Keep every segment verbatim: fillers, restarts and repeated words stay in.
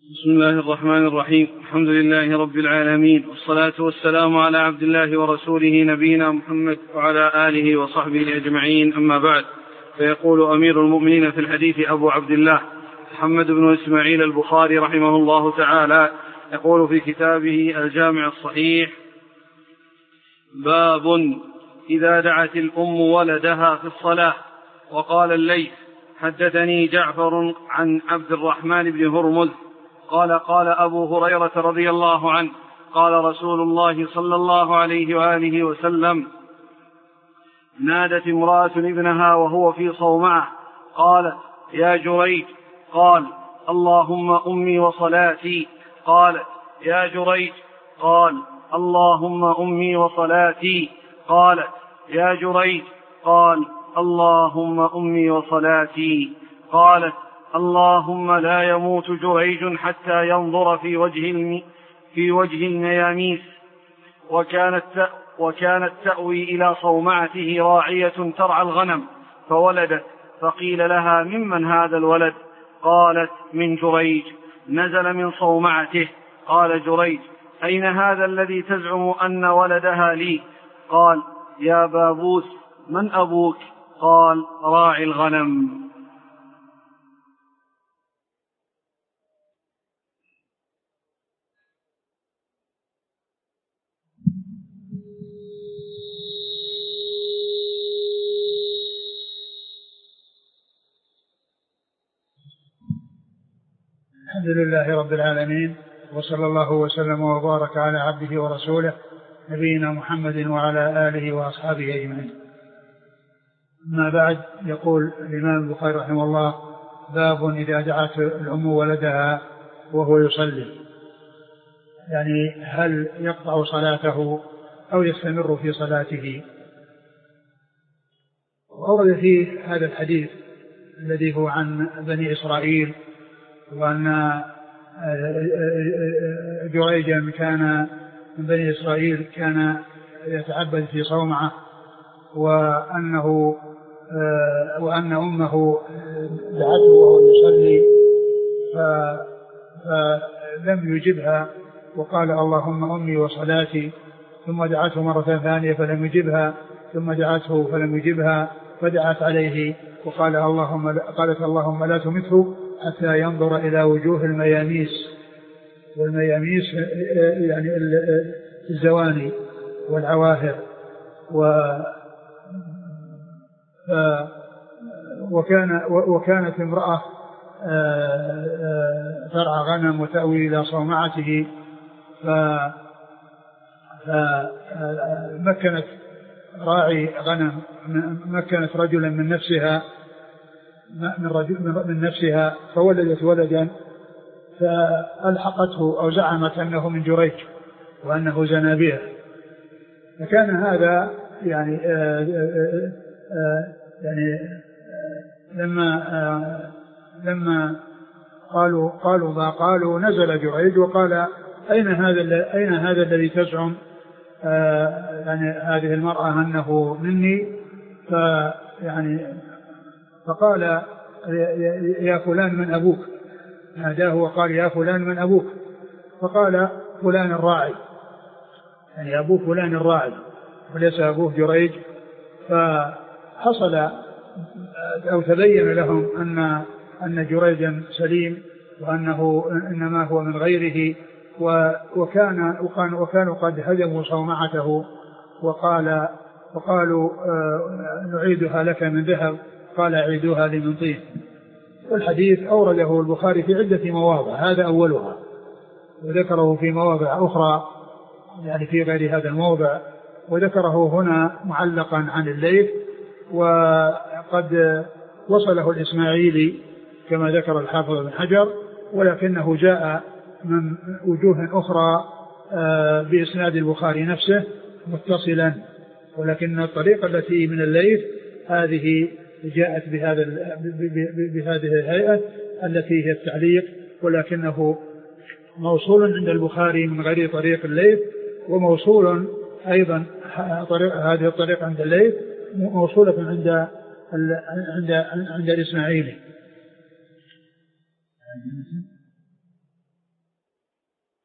بسم الله الرحمن الرحيم. الحمد لله رب العالمين، والصلاة والسلام على عبد الله ورسوله نبينا محمد وعلى آله وصحبه أجمعين، أما بعد. فيقول أمير المؤمنين في الحديث أبو عبد الله محمد بن إسماعيل البخاري رحمه الله تعالى، يقول في كتابه الجامع الصحيح: باب إذا دعت الأم ولدها في الصلاة. وقال الليث: حدثني جعفر عن عبد الرحمن بن هرمز قال: قال أبو هريرة رضي الله عنه: قال رسول الله صلى الله عليه وآله وسلم: نادت امرأة ابنها وهو في صومعة، قالت: يا جريج. قال: اللهم أمي وصلاتي. قالت: يا جريج. قال: اللهم أمي وصلاتي. قالت: يا جريج. قال: اللهم أمي وصلاتي. قالت: اللهم لا يموت جريج حتى ينظر في وجه الم... في وجه المياميس. وكانت ت... وكانت تأوي إلى صومعته راعية ترعى الغنم، فولدت، فقيل لها: ممن هذا الولد؟ قالت: من جريج، نزل من صومعته. قال جريج: أين هذا الذي تزعم أن ولدها لي؟ قال: يا بابوس، من أبوك؟ قال: راعي الغنم. الحمد لله رب العالمين، وصلى الله وسلم وبارك على عبده ورسوله نبينا محمد وعلى آله وأصحابه أجمعين. أما بعد، يقول الإمام البخاري رحمه الله: باب إذا دعت الأم ولدها وهو يصلي، يعني هل يقطع صلاته أو يستمر في صلاته. وأورد فيه هذا الحديث الذي هو عن بني إسرائيل، وأن جريجا كان من بني إسرائيل كان يتعبد في صومعة، وأنه وأن أمه دعته وهو يصلي فلم يجبها، وقال: اللهم أمي وصلاتي. ثم دعته مرة ثانية فلم يجبها، ثم دعته فلم يجبها، فدعت عليه وقال: اللهم قالت: اللهم لا تمته حتى ينظر إلى وجوه المياميس. والمياميس يعني الزواني والعواهر. وكان وكانت امرأة ترعى غنم وتأوي إلى صومعته، فمكنت راعي غنم مكنت رجلا من نفسها من, رجل من نفسها فولدت ولدا، فألحقته أو زعمت أنه من جريج وأنه زنى بها. فكان هذا يعني آآ آآ يعني آآ لما آآ لما قالوا قالوا ما قالوا نزل جريج وقال: أين هذا أين هذا الذي تزعم يعني هذه المرأة أنه مني؟ فيعني فقال: يا فلان من أبوك. ناداه وقال: يا فلان من أبوك. فقال: فلان الراعي، يعني أبو فلان الراعي وليس أبوه جريج. فحصل أو تبين لهم أن أن جريجا سليم، وأنه إنما هو من غيره، وكان وكانوا قد هدموا صومعته، وقال وقالوا نعيدها لك من ذهب، قال: أعيدوها لي من طين. والحديث أورده البخاري في عدة مواضع، هذا أولها، وذكره في مواضع أخرى يعني في غير هذا الموضع، وذكره هنا معلقا عن الليث، وقد وصله الإسماعيلي كما ذكر الحافظ بن حجر، ولكنه جاء من وجوه أخرى بإسناد البخاري نفسه متصلا، ولكن الطريقة التي من الليث هذه جاءت بهذا بهذه الهيئة التي هي التعليق، ولكنه موصول عند البخاري من غير طريق الليث، وموصول أيضا طريق هذه الطريقة عند الليث موصولة عند عند عند الإسماعيلي.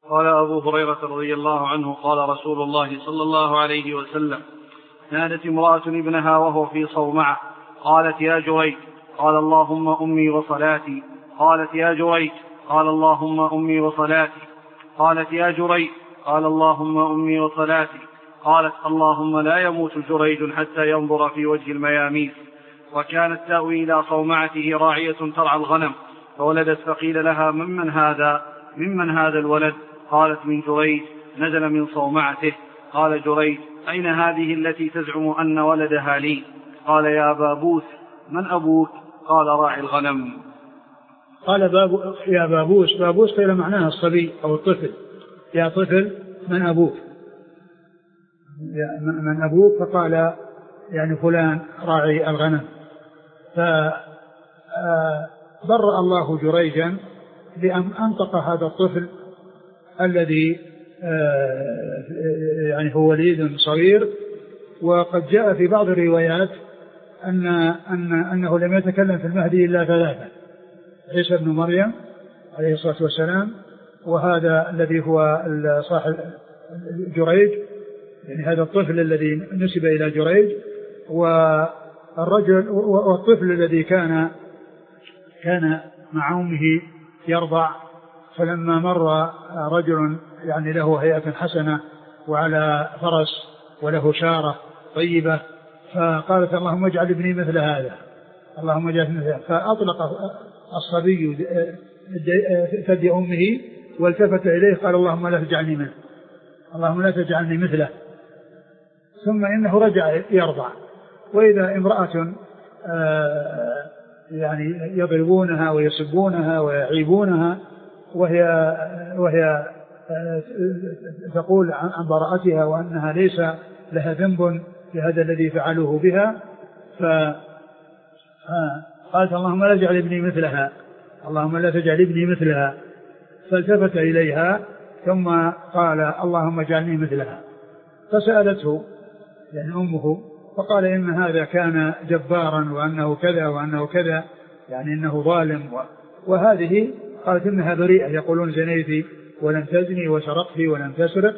قال أبو هريرة رضي الله عنه قال رسول الله صلى الله عليه وسلم: نادت امرأة ابنها وهو في صومعة قالت: يا جريج. قال: اللهم أمي وصلاتي. قالت: يا جريج. قال: اللهم أمي وصلاتي. قالت: يا جريج. قال: اللهم أمي وصلاتي. قالت: اللهم لا يموت جريج حتى ينظر في وجه الميامين. وكانت تأوي إلى صومعته راعية ترعى الغنم، فولدت فقيل لها: ممن هذا ممن هذا الولد؟ قالت: من جريج، نزل من صومعته. قال جريج: أين هذه التي تزعم أن ولدها لي؟ قال: يا بابوس. من أبوك؟ قال: راعي الغنم. قال: باب يا بابوس. بابوس قيل معناها الصبي أو الطفل. يا طفل من أبوك؟ من أبوك؟ فقال: يعني فلان راعي الغنم. فبرأ الله جريجا بأن أنطق هذا الطفل الذي يعني هو وليد صغير. وقد جاء في بعض الروايات أن أن أنه لم يتكلم في المهدي إلا ثلاثة: عيسى بن مريم عليه الصلاة والسلام، وهذا الذي هو صاحب جريج، يعني هذا الطفل الذي نسب إلى جريج، والرجل والطفل الذي كان كان مع أمه يرضع، فلما مر رجل يعني له هيئة حسنة وعلى فرس وله شارة طيبة، فقالت: اللهم اجعل ابني مثل هذا، اللهم اجعل مثل هذا. فأطلق الصبي ثدي أمه والتفت إليه قال: اللهم لا تجعلني منه، اللهم لا تجعلني مثله. ثم إنه رجع يرضع، وإذا امرأة يعني يضربونها ويسبونها ويعيبونها وهي وهي تقول عن براءتها وأنها ليس لها ذنب لهذا الذي فعلوه بها، فقالت: اللهم لا تجعل ابني مثلها، اللهم لا تجعل ابني مثلها. فالتفت إليها ثم قال: اللهم اجعلني مثلها. فسألته يعني أمه، فقال: إن هذا كان جبارا وأنه كذا وأنه كذا، يعني إنه ظالم. وهذه قالت: إنها بريئة، يقولون زنيتي ولم تزني وسرقتي ولم تسرق.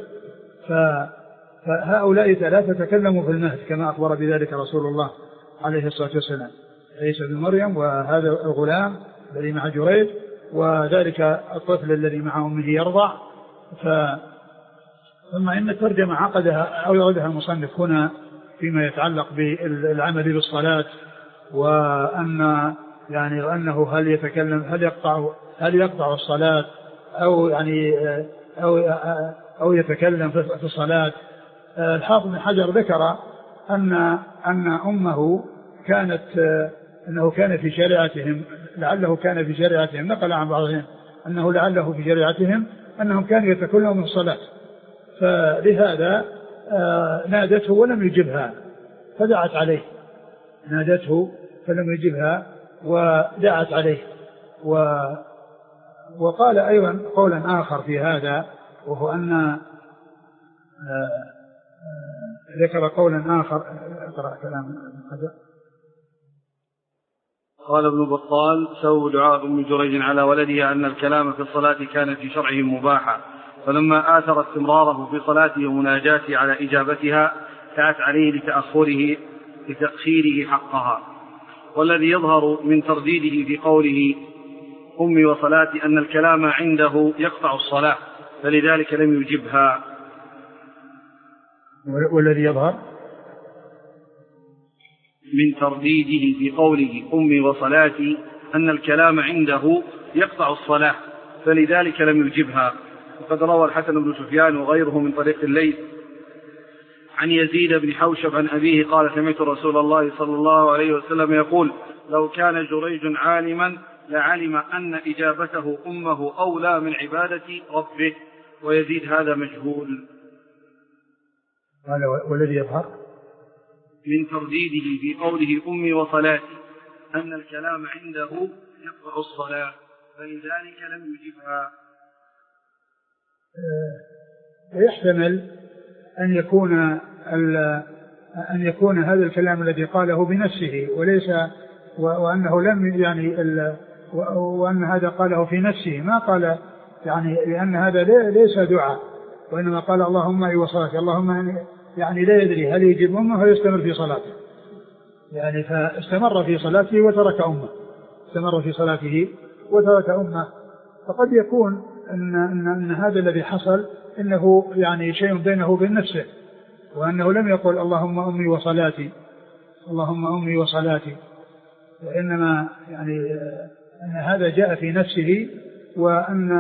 فهؤلاء ثلاثة تكلموا في المهد كما أخبر بذلك رسول الله عليه الصلاة والسلام: عيسى بن مريم، وهذا الغلام الذي مع جريج، وذلك الطفل الذي مع أمه يرضع. ف ثم إن الترجمة عقدها أو يردها المصنف هنا فيما يتعلق بالعمل بالصلاة، وأن يعني وأنه هل يتكلم هل يقطع هل يقطع الصلاة أو يعني أو أو يتكلم في الصلاة. الحافظ بن حجر ذكر أن أن أمه كانت أنه كان في شريعتهم، لعله كان في شريعتهم، نقل عن بعضهم أنه لعله في شريعتهم أنهم كانوا يتكلمون من الصلاة، فلهذا نادته ولم يجبها فدعت عليه، نادته فلم يجبها ودعت عليه. و وقال أيضا قولا آخر في هذا، وهو أن ذكر قولا آخر. اقرأ كلام هذا. قال ابن بطال: سوى دعاء أم جريج على ولدها أن الكلام في الصلاة كان في شرعه مباحا، فلما آثر استمراره في صلاته ومناجاته على إجابتها دعت عليه لتأخره لتأخيره حقها. والذي يظهر من ترديده في قوله أمي وصلاتي أن الكلام عنده يقطع الصلاة، فلذلك لم يجبها. والذي يظهر من ترديده في قوله أمي وصلاتي أن الكلام عنده يقطع الصلاة، فلذلك لم يجبها. وقد روى الحسن بن سفيان وغيره من طريق الليث عن يزيد بن حوشب عن أبيه قال: سمعت رسول الله صلى الله عليه وسلم يقول: لو كان جريج عالما لعلم أن إجابته أمه أولى من عبادة ربه. ويزيد هذا مجهول. قال: والذي يظهر من ترديده في قوله أمي وصلاتي أن الكلام عنده يقطع الصلاة، فلذلك لم يجبها. ويحتمل أن يكون أن يكون هذا الكلام الذي قاله بنفسه وليس، وأنه لم يعني وأن هذا قاله في نفسه، ما قال يعني لأن هذا ليس دعاء، وإنما قال اللهم أي وصلاتي، اللهم يعني لا يدري هل يجيب أمه ويستمر في صلاته، يعني فاستمر في صلاته وترك أمه، استمر في صلاته وترك أمه. فقد يكون أن, أن, أن هذا الذي حصل إنه يعني شيء بينه وبين نفسه، وأنه لم يقل اللهم أمي وصلاتي اللهم أمي وصلاتي، وإنما يعني أن هذا جاء في نفسه، وأن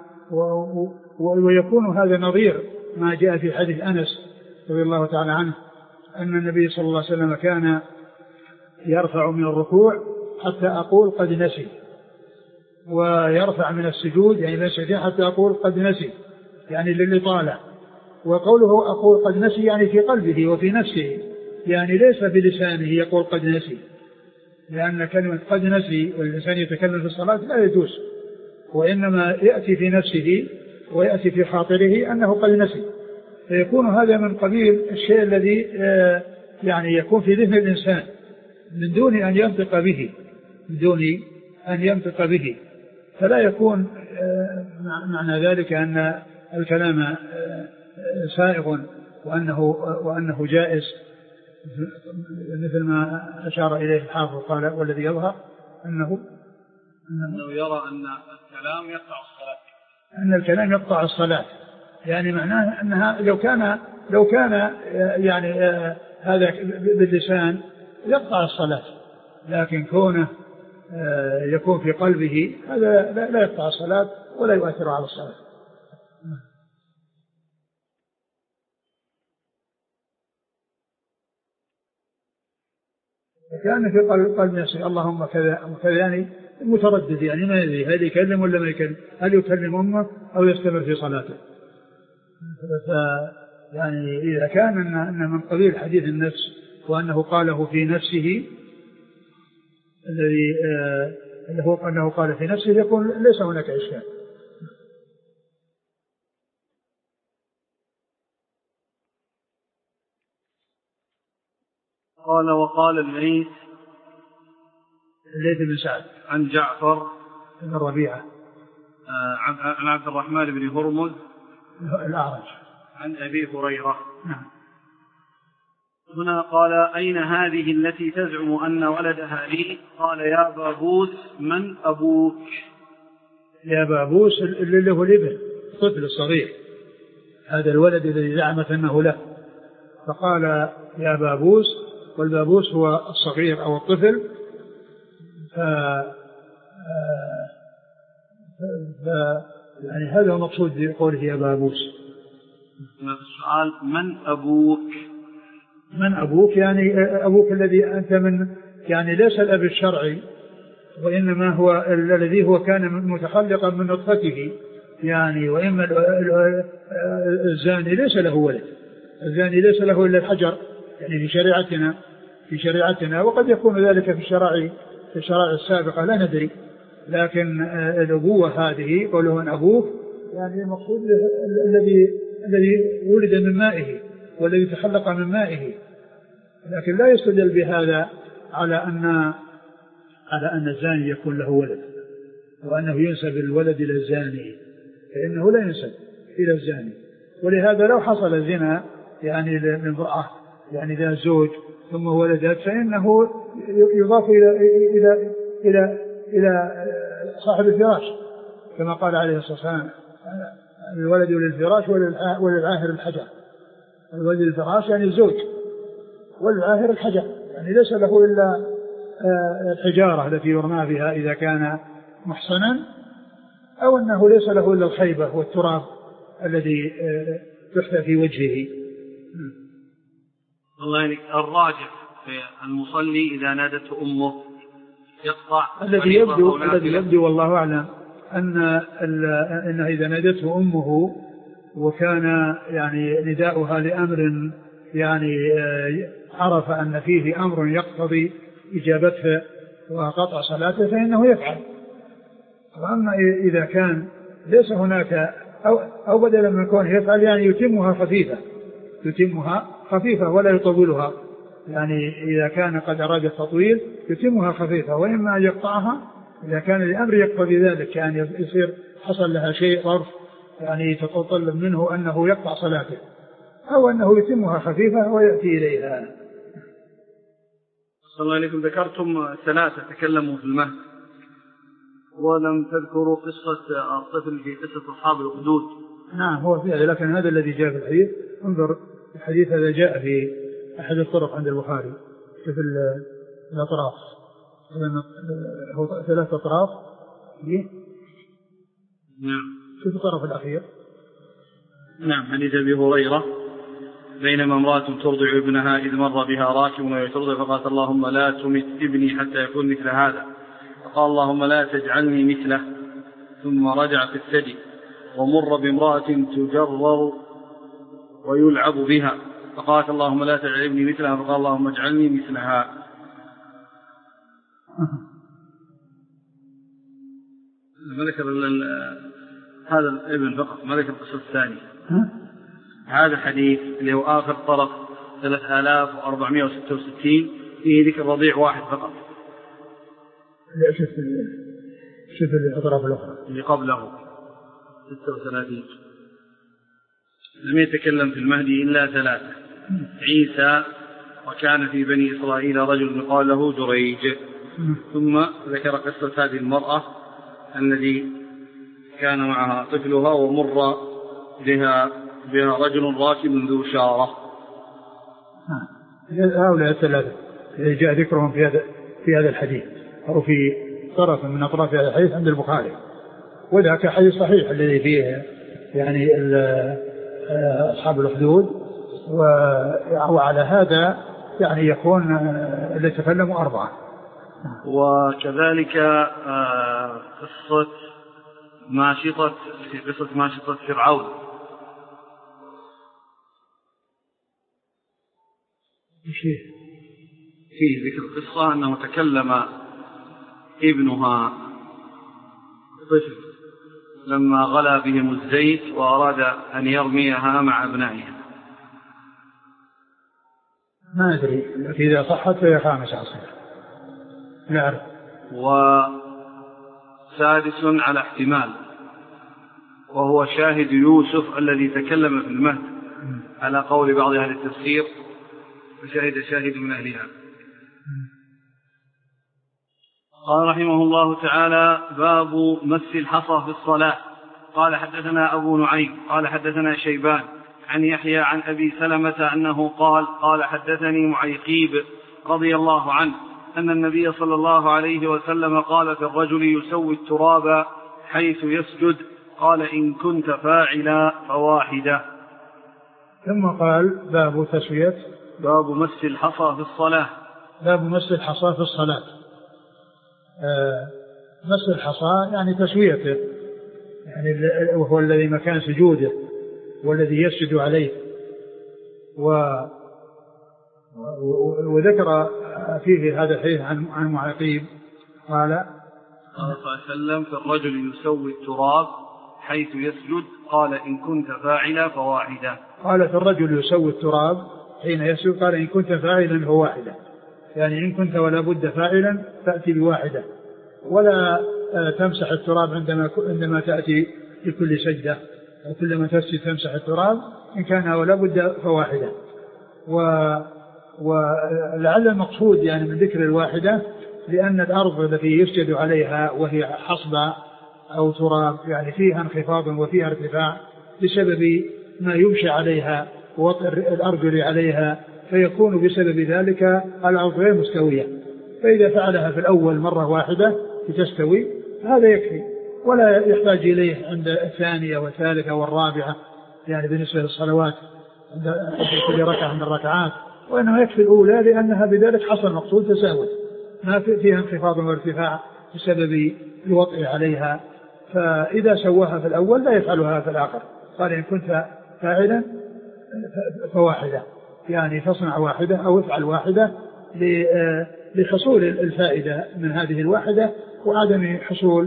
ويكون هذا نظير ما جاء في حديث أنس رضي الله تعالى عنه أن النبي صلى الله عليه وسلم كان يرفع من الركوع حتى أقول قد نسي، ويرفع من السجود يعني من السجود حتى أقول قد نسي يعني للإطالة. وقوله أقول قد نسي يعني في قلبه وفي نفسه، يعني ليس بلسانه يقول قد نسي، لأن كلمة قد نسي والإنسان يتكلم في الصلاة لا يجوز، وإنما يأتي في نفسه ويأتي في خاطره أنه قد نسي، فيكون هذا من قبيل الشيء الذي يعني يكون في ذهن الإنسان من دون أن ينطق به من دون أن ينطق به فلا يكون معنى ذلك أن الكلام سائغ وأنه, وأنه جائز، مثل ما أشار إليه الحافظ قال والذي يظهر أنه أنه يرى أن الكلام يقطع الصلاة أن الكلام يقطع الصلاة، يعني معناه أنها لو كان لو كان يعني هذا باللسان يقطع الصلاة، لكن كونه يكون في قلبه هذا لا يقطع الصلاة ولا يؤثر على الصلاة. كان في قلب قلب نفسه اللهم كذا وكذا، يعني متردد يعني ما يدري هل يكلم ولا ما يكلم، هل يكلم أمه أو يستمر في صلاته. يعني إذا كان أن من قبيل حديث النفس وأنه قاله في نفسه الذي اللي هو أنه قال في نفسه يكون ليس هناك إشكال. قال وقال الليث الليث بن سعد عن جعفر بن ربيعة عن عبد الرحمن بن هرمز الأعرج عن أبي هريرة. نعم. هنا قال أين هذه التي تزعم أن ولدها لي؟ قال يا بابوس من أبوك؟ يا بابوس اللي هو الابن الطفل الصغير، هذا الولد الذي زعمت أنه له، فقال يا بابوس، والبابوس هو الصغير أو الطفل. ف... ف... يعني هذا هو مقصود بقوله يا بابوس. السؤال من أبوك؟ من أبوك يعني أبوك الذي أنت من، يعني ليس الأب الشرعي، وإنما هو الذي هو كان متخلقا من نطفته، يعني وإما الزاني ليس له ولد، الزاني ليس له إلا الحجر يعني في شريعتنا في شريعتنا وقد يكون ذلك في الشرائع في الشرائع السابقة لا ندري، لكن الأبوة هذه قوله من أبوك يعني المقصود الذي الذي ولد من مائه والذي تخلق من مائه، لكن لا يستدل بهذا على أن على أن الزاني يكون له ولد وأنه ينسب الولد إلى الزاني، فإنه لا ينسب إلى الزاني. ولهذا لو حصل الزنا يعني لامرأة يعني ذا زوج ثم ولدت فإنه يضاف إلى إلى إلى إلى صاحب الفراش كما قال عليه الصلاة والسلام الولد للفراش وللعاهر الحجر. الولد للفراش يعني الزوج، والعاهر الحجر يعني ليس له إلا الحجارة التي يرمى بها إذا كان محصنا، أو أنه ليس له إلا الخيبة والتراب الذي يحثى في وجهه. الله يعني الراجح في المصلي إذا نادته أمه يقطع الذي يبدو الذي يبدو والله أعلم أن أن إذا نادته أمه وكان يعني نداؤها لأمر يعني عرف أن فيه أمر يقتضي إجابته وقطع صلاته فإنه يفعل. وأما إذا كان ليس هناك أو, أو بدلا من كونه يفعل يعني يتمها خفيفة يتمها خفيفة ولا يطولها، يعني إذا كان قد أراد التطويل يتمها خفيفة، وإما أن يقطعها إذا كان الأمر يقتضي ذلك يعني يصير حصل لها شيء ظرف يعني تتطلب منه أنه يقطع صلاته أو أنه يتمها خفيفة ويأتي إليها. صلى الله عليكم. ذكرتم ثلاثة تكلموا في المهد ولم تذكروا قصة الطفل في قصة أصحاب الأخدود. نعم هو فيها، لكن هذا الذي جاء في الحديث انظر الحديث هذا جاء في أحد الطرق عند البخاري في الأطراف، هو ثلاث أطراف. نعم. شوف الطرف الأخير. نعم. حديث أبي هريرة بينما امرأة ترضع ابنها إذ مر بها راكب وهي ترضع فقالت اللهم لا تمت ابني حتى يكون مثل هذا، فقال اللهم لا تجعلني مثله، ثم رجع في الثدي ومر بامرأة تجرر ويلعب بها فقالت اللهم لا تجعلني مثلها، فقال اللهم اجعلني مثلها. ما ذكر هذا الابن فقط، ما ذكر القصة الثانية. هذا الحديث اللي هو آخر طرف ثلاثة آلاف وأربعمائة وستة وستين فيه ذكر رضيع واحد فقط. لا شوف شوف الأطراف الأخرى اللي قبله ستة وثلاثين لم يتكلم في المهدي إلا ثلاثة: عيسى، وكان في بني إسرائيل رجل يقال له جريج. ثم ذكر قصة هذه المرأة الذي كان معها طفلها ومر بها بها رجل راكب ذو شارة. هؤلاء الثلاثة جاء ذكرهم في هذا في هذا الحديث أو في طرف من أطراف هذا الحديث عند البخاري، وذاك حديث صحيح الذي فيه يعني أصحاب الأخدود، وعلى هذا يعني يكون اللي تكلموا أربعة. وكذلك قصة ماشطة في قصة ماشطة فرعون فيه ذكر قصة أنه تكلم ابنها طفل لما غلا بهم الزيت وأراد أن يرميها مع أبنائها. ما أدري إذا صحت فهي خامس عصر لا أعرف. وسادس على احتمال وهو شاهد يوسف الذي تكلم في المهد على قول بعض أهل التفسير، وشاهد شاهد من أهلها. قال رحمه الله تعالى: باب مس الحصى في الصلاة. قال حدثنا أبو نعيم قال حدثنا شيبان عن يحيى عن أبي سلمة أنه قال قال حدثني معيقيب رضي الله عنه أن النبي صلى الله عليه وسلم قال في الرجل يسوي التراب حيث يسجد، قال إن كنت فاعلا فواحدة. ثم قال باب تسوية باب مس الحصى في الصلاة. باب مس الحصى في الصلاة. آه مس الحصى يعني تسويته، يعني وهو الذي مكان سجوده والذي يسجد عليه. و وذكر فيه هذا الحديث عن عن معقيب قال قال صلى الله عليه وسلم في الرجل يسوي التراب حيث يسجد، قال إن كنت فاعلا فواحدة. قال في الرجل يسوي التراب حين يسجد، قال إن كنت فاعلا فواحدة، يعني إن كنت ولا بد فاعلا تأتي بواحدة، ولا تمسح التراب عندما عندما تأتي لكل سجدة، وكلما تسجد تمسح التراب، إن كان ولا بد فواحدة. ولعل المقصود يعني من ذكر الواحدة لأن الأرض التي يسجد عليها وهي حصبة أو تراب يعني فيها انخفاض وفيها ارتفاع بسبب ما يمشي عليها ووطئ الأرجل عليها، فيكون بسبب ذلك الأرض غير مستوية. فإذا فعلها في الأول مرة واحدة لتستوي هذا يكفي، ولا يحتاج إليه عند الثانية والثالثة والرابعة، يعني بالنسبة للصلوات عند كل ركعة من الركعات، وإنه يكفي الأولى لأنها بذلك حصل مقصود تساوي، ما فيها انخفاض وارتفاع بسبب الوطئ عليها. فإذا سواها في الأول لا يفعلها في الآخر. قال إن كنت فاعلا فواحدة، يعني تصنع واحدة أو افعل واحدة لحصول الفائدة من هذه الواحدة وعدم حصول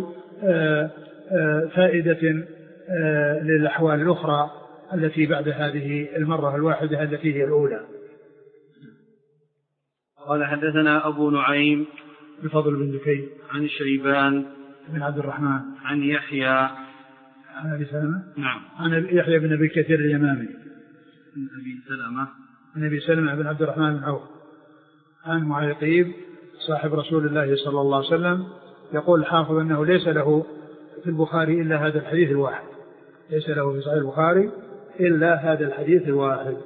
فائدة للأحوال الأخرى التي بعد هذه المرة الواحدة التي هي الأولى. قال حدثنا أبو نعيم الفضل بن دكين عن شيبان بن عبد الرحمن عن يحيى عن أبي سلمة نعم عن يحيى بن أبي كثير اليمامي عن أبي سلمة عن أبي سلمة بن عبد الرحمن بن عوف عن معيقيب صاحب رسول الله صلى الله عليه وسلم يقول الحافظ أنه ليس له في البخاري إلا هذا الحديث الواحد، ليس له في صحيح البخاري إلا هذا الحديث الواحد.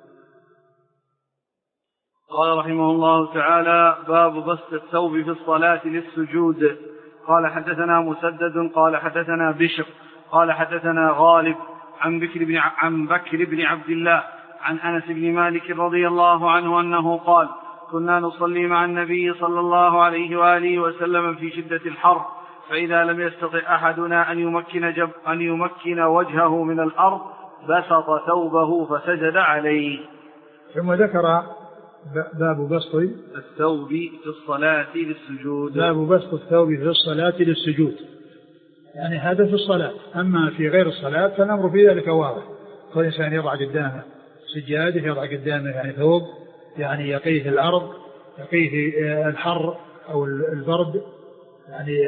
قال رحمه الله تعالى: باب بسط الثوب في الصلاة للسجود. قال حدثنا مسدد قال حدثنا بشر قال حدثنا غالب عن بكر بن عن بكر بن عبد الله عن أنس بن مالك رضي الله عنه أنه قال: كنا نصلي مع النبي صلى الله عليه وآله وسلم في شدة الحر، فإذا لم يستطع أحدنا أن يمكن, جب أن يمكن وجهه من الأرض بسط ثوبه فسجد عليه. ثم ذكر باب بسط الثوب في الصلاة للسجود. باب بسط الثوب في الصلاة للسجود، يعني هذا في الصلاة. أما في غير الصلاة فالأمر في ذلك واضح، كل إنسان يضع قدامه سجادة، يضع قدامه يعني ثوب يعني يقيه الأرض، يقيه الحر أو البرد، يعني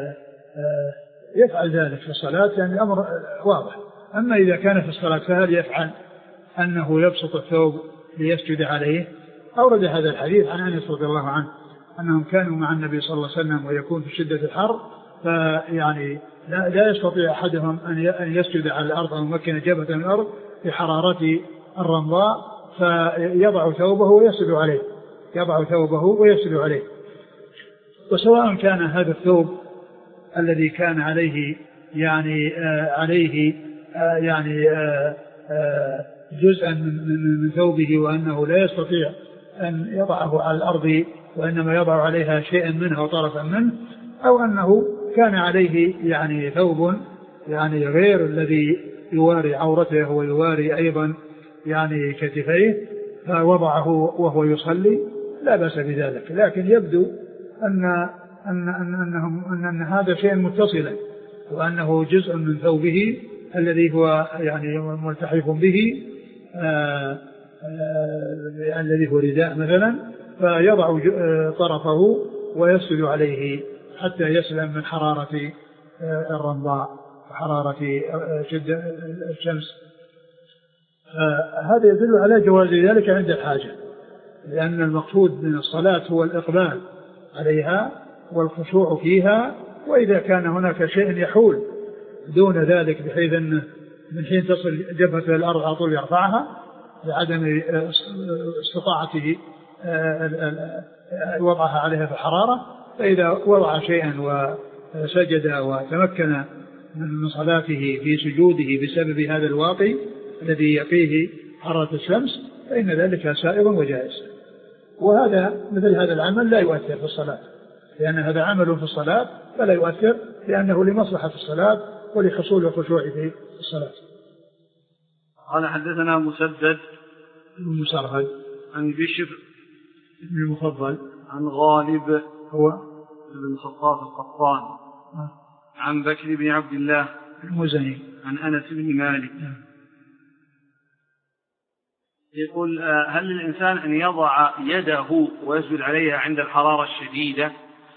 يفعل ذلك في الصلاة، يعني الأمر واضح. أما إذا كان في الصلاة فهل يفعل أنه يبسط الثوب ليسجد عليه؟ أورد هذا الحديث عن أنس رضي الله عنه أنهم كانوا مع النبي صلى الله عليه وسلم ويكون في شدة الحر، فيعني لا, لا يستطيع أحدهم أن يسجد على الأرض أو يمكن جبهة من الأرض في حرارة الرمضاء، فيضع ثوبه ويسجد عليه، يضع ثوبه ويسجد عليه. وسواء كان هذا الثوب الذي كان عليه يعني آه عليه آه يعني آه آه جزءا من, من ثوبه وأنه لا يستطيع أن يضعه على الأرض وإنما يضع عليها شيئا منه وطرفا منه، أو أنه كان عليه يعني ثوب يعني غير الذي يواري عورته ويواري أيضا يعني كتفيه فوضعه وهو يصلي، لا بأس بذلك. لكن يبدو أن أن أن أنهم أن, أن هذا شيء متصلا، وأنه جزء من ثوبه الذي هو يعني ملتحف به آآ آآ الذي هو رداء مثلا، فيضع طرفه ويسجد عليه حتى يسلم من حرارة الرمضاء وحرارة شدة الشمس. هذا يدل على جواز ذلك عند الحاجة، لأن المقصود من الصلاة هو الإقبال عليها والخشوع فيها، وإذا كان هناك شيء يحول دون ذلك بحيث أنه من حين تصل جبهة الأرض على طول يرفعها لعدم استطاعته وضعها عليها في الحرارة، فإذا وضع شيئا وسجد وتمكن من صلاته في سجوده بسبب هذا الواقي الذي يقيه حرارة الشمس فإن ذلك سائغ وجائز. وهذا مثل هذا العمل لا يؤثر في الصلاة، لأن هذا عمل في الصلاة فلا يؤثر، لأنه لمصلحة الصلاة ولحصول الخشوع في الصلاة. قال حدثنا مسدد بن مسرهد عن بشر بن المفضل عن غالب هو بن خطاف القطان آه. عن بكر بن عبد الله المزني عن أنس بن مالك آه. يقول: هل للإنسان أن يضع يده ويسجد عليها عند الحرارة الشديدة؟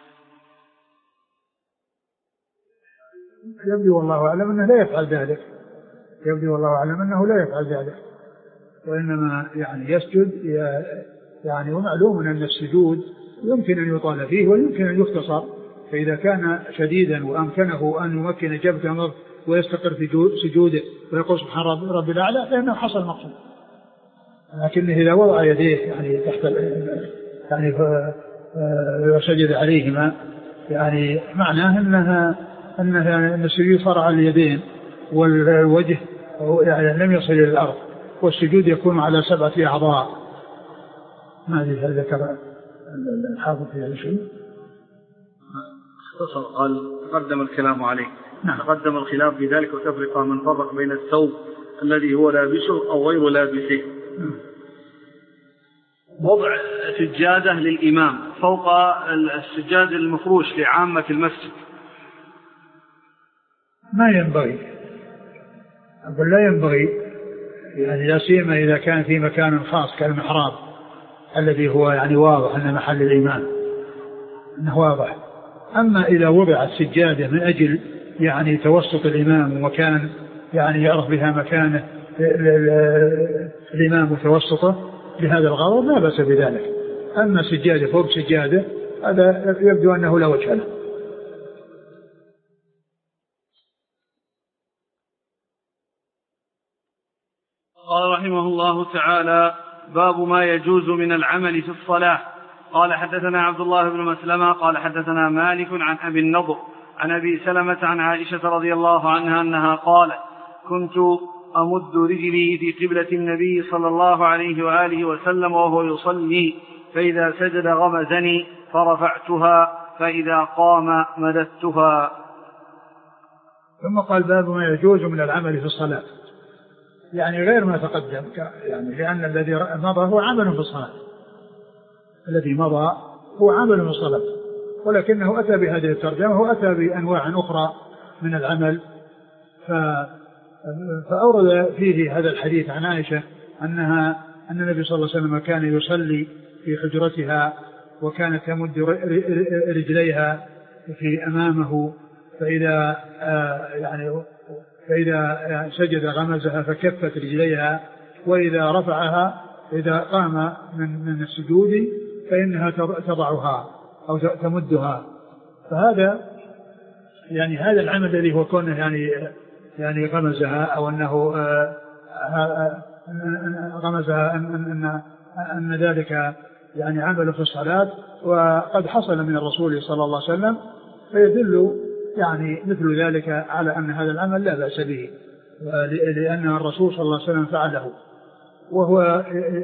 يبدو والله أعلم أنه لا يفعل ذلك، يبدو والله أعلم أنه لا يفعل ذلك، وإنما يعني يسجد يعني. ومعلوم أن السجود يمكن أن يطال فيه ويمكن أن يختصر، فإذا كان شديدا وأمكنه أن يمكن جبهة الأرض ويستقر في سجوده ويقول سبحان رب الأعلى فإنه حصل مقصود. لكنه إذا وضع يديه يعني تحت يعني وسجد عليهما يعني معناه أنها أنها أن السجود صار على اليدين والوجه يعني لم يصل إلى الأرض، والسجود يكون على سبعة أعضاء. ما أدري هل ذكر الحافظ في هذا الشيء؟ اختصر قال تقدم الكلام عليه. نعم. تقدم الخلاف في ذلك وتفرق من فرق بين الثوب الذي هو لابسه أو غير لابسه. نعم. وضع سجادة للإمام فوق السجاد المفروش لعامة المسجد ما ينبغي، أقول لا ينبغي، يعني لا سيما إذا كان في مكان خاص كالمحراب الذي هو يعني واضح أن محل الإمام، أنه واضح. أما إذا وضعت سجادة من أجل يعني توسط الإمام ومكان يعني يعرف بها مكانه الإمام وتوسطه بهذا الغرض لا بأس بذلك. أما سجادة فوق سجادة هذا يبدو أنه لا وجه له. قال رحمه الله تعالى: باب ما يجوز من العمل في الصلاة. قال حدثنا عبد الله بن مسلمة قال حدثنا مالك عن أبي النضر عن أبي سلمة عن عائشة رضي الله عنها أنها قالت: كنت أمد رجلي في قبلة النبي صلى الله عليه وآله وسلم وهو يصلي، فإذا سجد غمزني فرفعتها، فإذا قام مددتها. ثم قال: باب ما يجوز من العمل في الصلاة، يعني غير ما تقدم، يعني لأن الذي مضى هو عمل في الصلاة، الذي مضى هو عمل في الصلاة، ولكنه أتى بهذه الترجمة وأتى بأنواع أخرى من العمل. ف... فأورد فيه هذا الحديث عن عائشة أنها أن النبي صلى الله عليه وسلم كان يصلي في حجرتها وكانت تمد رجليها في أمامه، فإذا يعني فإذا سجد غمزها فكفت رجليها، وإذا رفعها إذا قام من من السجود فإنها تضعها أو تمدها. فهذا يعني هذا العمل الذي هو كونه يعني يعني غمزها أو أنه غمزها أن أن أن ذلك يعني عمل في الصلاة وقد حصل من الرسول صلى الله عليه وسلم، فيدل يعني مثل ذلك على أن هذا العمل لا بأس به، لأن الرسول صلى الله عليه وسلم فعله. وهو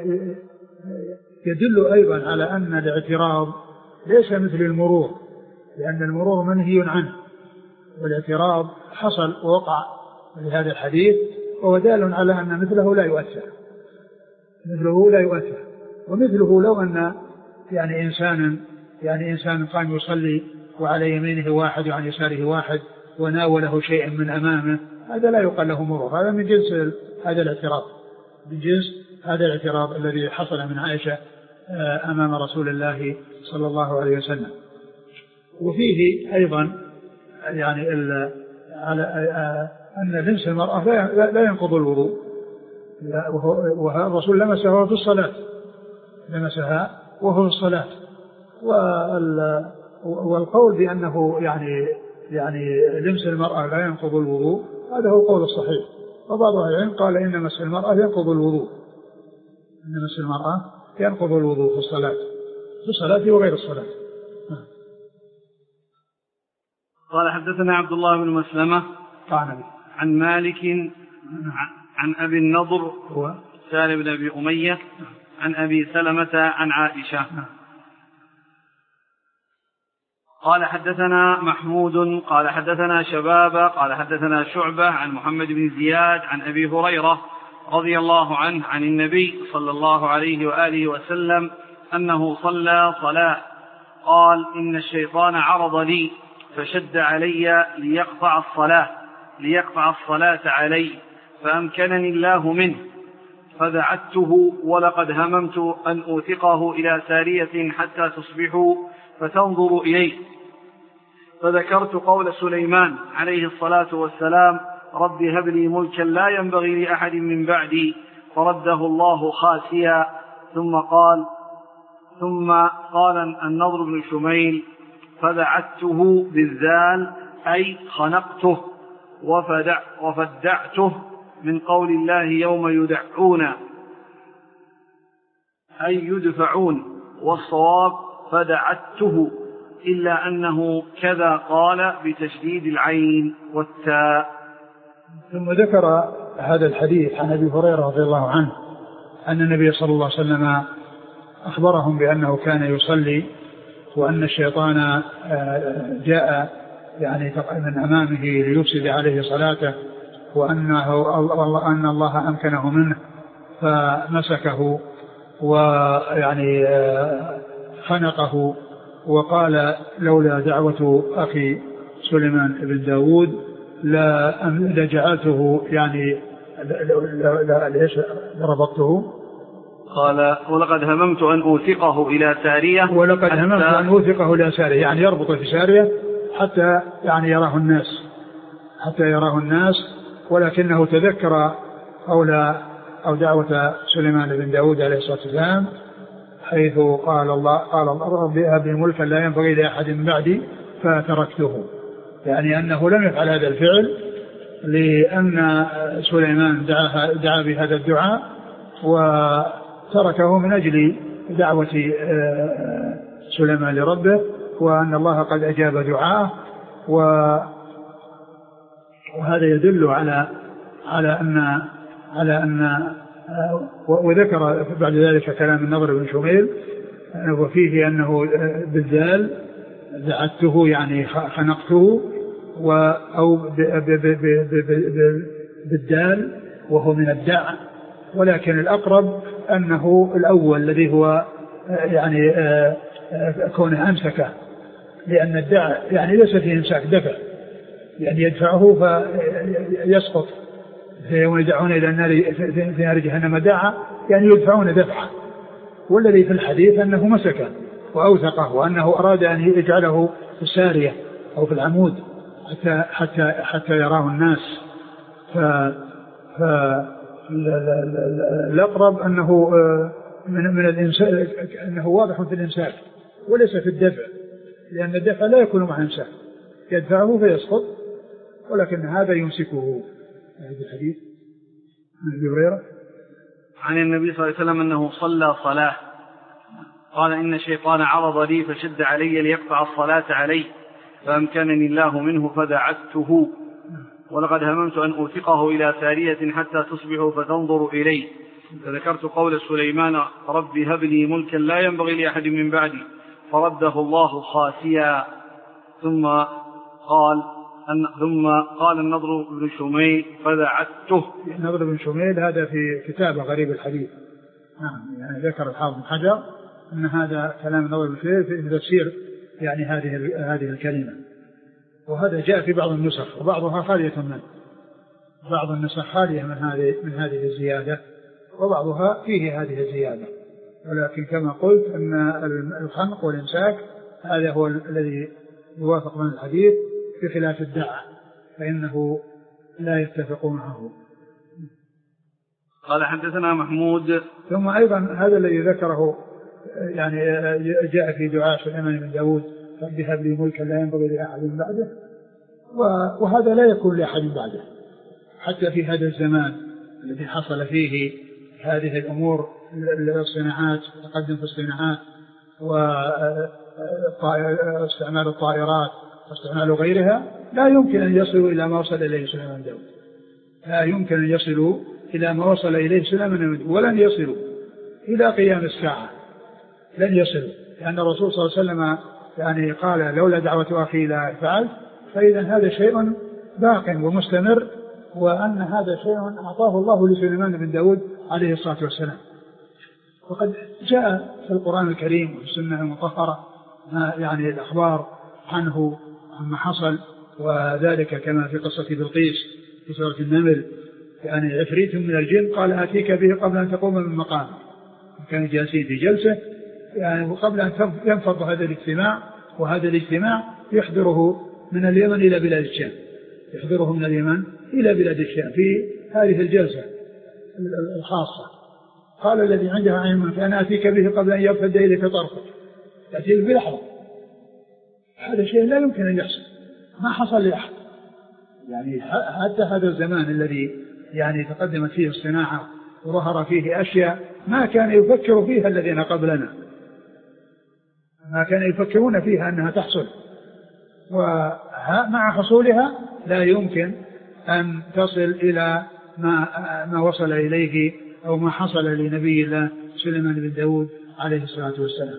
يدل أيضا على أن الاعتراض ليس مثل المرور، لأن المرور منهي عنه، والاعتراض حصل ووقع لهذا الحديث، وهو دال على أن مثله لا يؤثر، مثله لا يؤثر. ومثله لو أن يعني إنسان يعني إنسان قام يصلي وعلى يمينه واحد وعن يساره واحد وناوله شيء من أمامه، هذا لا يقال له مرور، هذا من جنس هذا الاعتراض، من جنس هذا الاعتراض الذي حصل من عائشة أمام رسول الله صلى الله عليه وسلم. وفيه أيضا يعني على أن لمس المرأة لا ينقض الوضوء، والرسول لمسها وهو في الصلاة، لمسها وهو في الصلاة. والقول بأنه يعني يعني لمس المرأة لا ينقض الوضوء هذا هو القول الصحيح. وبعض أهل العلم قال إن مس المرأة ينقض الوضوء، إن مس المرأة ينقض الوضوء في الصلاة، في الصلاة وغير الصلاة. قال حدثنا عبد الله بن مسلمة طعنبي عن مالك عن أبي النضر هو سالم بن أبي أمية عن أبي سلمة عن عائشة. قال حدثنا محمود قال حدثنا شبابة قال حدثنا شعبة عن محمد بن زياد عن أبي هريرة رضي الله عنه عن النبي صلى الله عليه وآله وسلم أنه صلى صلاة، قال: إن الشيطان عرض لي فشد علي ليقطع الصلاة ليقطع الصلاة علي، فأمكنني الله منه، فدعته ولقد هممت أن أوثقه إلى سارية حتى تصبحوا فتنظروا إليه، فذكرت قول سليمان عليه الصلاة والسلام: رب هب لي ملكا لا ينبغي لأحد من بعدي، فرده الله خاسيا. ثم قال ثم قال النضر بن شميل: فدعته بالذال أي خنقته وفدع وفدعته من قول الله يوم يدعون أي يدفعون، والصواب فدعته، إلا أنه كذا قال بتشديد العين والتاء. ثم ذكر هذا الحديث عن أبي هريرة رضي الله عنه أن النبي صلى الله عليه وسلم أخبرهم بأنه كان يصلي وأن الشيطان جاء يعني من أمامه ليفسد عليه صلاته، وأنه أن الله أمكنه منه فمسكه ويعني خنقه، وقال: لولا دعوة أخي سليمان بن داود لجعلته يعني لربطته قال ولقد هممت أن أوثقه إلى سارية ولقد هممت أن أوثقه إلى سارية يعني يربط في سارية حتى يعني يراه الناس حتى يراه الناس ولكنه تذكر قول أو دعوة سليمان بن داود عليه الصلاة والسلام حيث قال الله قال الله ربي هب لي ملكا لا ينبغي لأحد من بعدي فتركته يعني أنه لم يفعل هذا الفعل لأن سليمان دعا, دعا بهذا الدعاء وتركه من أجل دعوة سليمان لربه وأن الله قد أجاب دعاءه وهذا يدل على على أن على أن وذكر بعد ذلك كلام النضر بن شميل وفيه أنه بالذال دعته يعني خنقته أو بالدال وهو من الدع ولكن الأقرب أنه الأول الذي هو يعني كونه أمسكه لأن الدع يعني ليس فيه إمساك دفع يعني يدفعه فيسقط يوم يدعون إلى النار في نار جهنم دعا يعني يدفعون دفعه والذي في الحديث أنه مسكه وأوثقه وأنه أراد أن يجعله في السارية أو في العمود حتى حتى حتى يراه الناس ف الأقرب أنه من من الإمساك أنه واضح في الإمساك وليس في الدفع لأن الدفع لا يكون مع إمساك يدفعه فيسقط ولكن هذا يمسكه. هذا الحديث عن أبي هريرة عن النبي صلى الله عليه وسلم أنه صلى صلاة قال إن الشيطان عرض لي فشد علي ليقطع الصلاة عليه فأمكنني الله منه فدعته ولقد هممت أن أوثقه إلى سارية حتى تصبح فتنظر إليه فذكرت قول سليمان رب هب لي ملكا لا ينبغي لأحد من بعدي فرده الله خاسيا ثم قال أن ثم قال النضر بن شميل فدعته. النضر بن شميل هذا في كتاب غريب الحديث نعم يعني ذكر الحافظ بن حجر أن هذا كلام النضر بن شميل في تفسير يعني هذه هذه الكلمة وهذا جاء في بعض النسخ وبعضها خالية منه بعض النسخ خالية من هذه من هذه الزيادة وبعضها فيه هذه الزيادة ولكن كما قلت أن الخنق والإمساك هذا هو الذي يوافق من الحديث بخلاف الدعاء فإنه لا يتفق معه. قال حدثنا محمود ثم أيضا هذا الذي ذكره يعني جاء في دعاء سليمان بن داود رب هب لي ملكا لا ينبغي لأحد بعده وهذا لا يكون لأحد بعده حتى في هذا الزمان الذي حصل فيه هذه الأمور الصناعات تقدم في الصناعات واستعمال الطائرات واستعمال غيرها لا يمكن أن يصلوا إلى ما وصل إليه سليمان بن داود لا يمكن أن يصلوا إلى ما وصل إليه سليمان بن داود ولن يصلوا إلى قيام الساعة لن يصلوا لأن الرسول صلى الله عليه وسلم يعني قال لولا دعوة أخي لا فعلت فإذا هذا شيء باق ومستمر وأن هذا شيء أعطاه الله لسليمان بن داود عليه الصلاة والسلام وقد جاء في القرآن الكريم والسنة المطهرة يعني الأخبار عنه عما حصل وذلك كما في قصة بلقيس في سورة النمل يعني عفريت من الجن قال آتيك به قبل أن تقوم من مقام كان جالسين في جلسة يعني وقبل أن ينفض هذا الاجتماع وهذا الاجتماع يحضره من اليمن إلى بلاد الشام يحضره من اليمن إلى بلاد الشام في هذه الجلسة الخاصة قال الذي عندها علم كان آتيك به قبل أن يرتد إليك طرفك تأتي بلحظة هذا شيء لا يمكن أن يحصل ما حصل لأحد يعني حتى هذا الزمان الذي يعني تقدمت فيه الصناعة وظهر فيه أشياء ما كان يفكر فيها الذين قبلنا ما كانوا يفكرون فيها أنها تحصل ومع حصولها لا يمكن أن تصل إلى ما, ما وصل إليه أو ما حصل لنبي الله سليمان بن داود عليه الصلاة والسلام.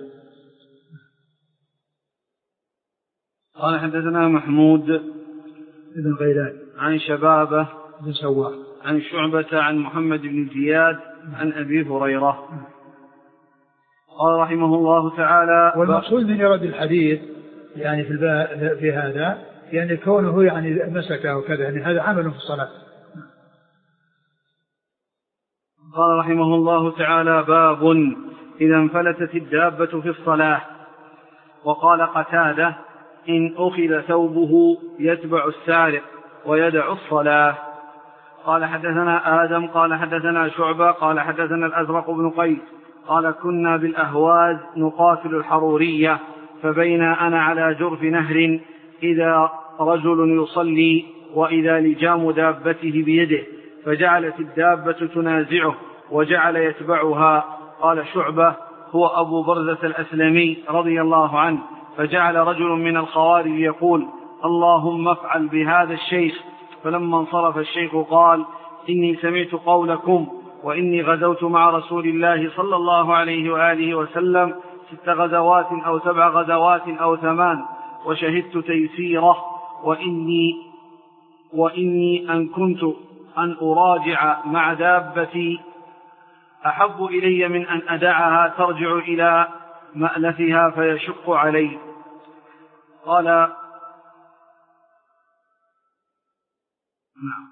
قال حدثنا محمود بن غيلان عن شبابه بن سواء عن شعبة عن محمد بن زياد عن أبي هريرة قال رحمه الله تعالى والمقصود من يرد الحديث يعني في, في هذا يعني كونه يعني مسكه وكذا يعني هذا عمل في الصلاة قال رحمه الله تعالى: باب إذا انفلتت الدابة في الصلاة. وقال قتادة: إن أخذ ثوبه يتبع السارق ويدع الصلاة. قال حدثنا آدم قال حدثنا شعبة قال حدثنا الأزرق بن قيس قال: كنا بالأهواز نقاتل الحرورية، فبينا أنا على جرف نهر إذا رجل يصلي وإذا لجام دابته بيده، فجعلت الدابة تنازعه وجعل يتبعها. قال شعبة: هو أبو برزة الأسلمي رضي الله عنه. فجعل رجل من الخوارج يقول: اللهم افعل بهذا الشيخ. فلما انصرف الشيخ قال: إني سمعت قولكم، وإني غزوت مع رسول الله صلى الله عليه وآله وسلم ست غزوات أو سبع غزوات أو ثمان، وشهدت تيسيره، وإني, وإني أن كنت أن أراجع مع دابتي أحب إلي من أن أدعها ترجع إلى مألفها فيشق علي. قال: نعم.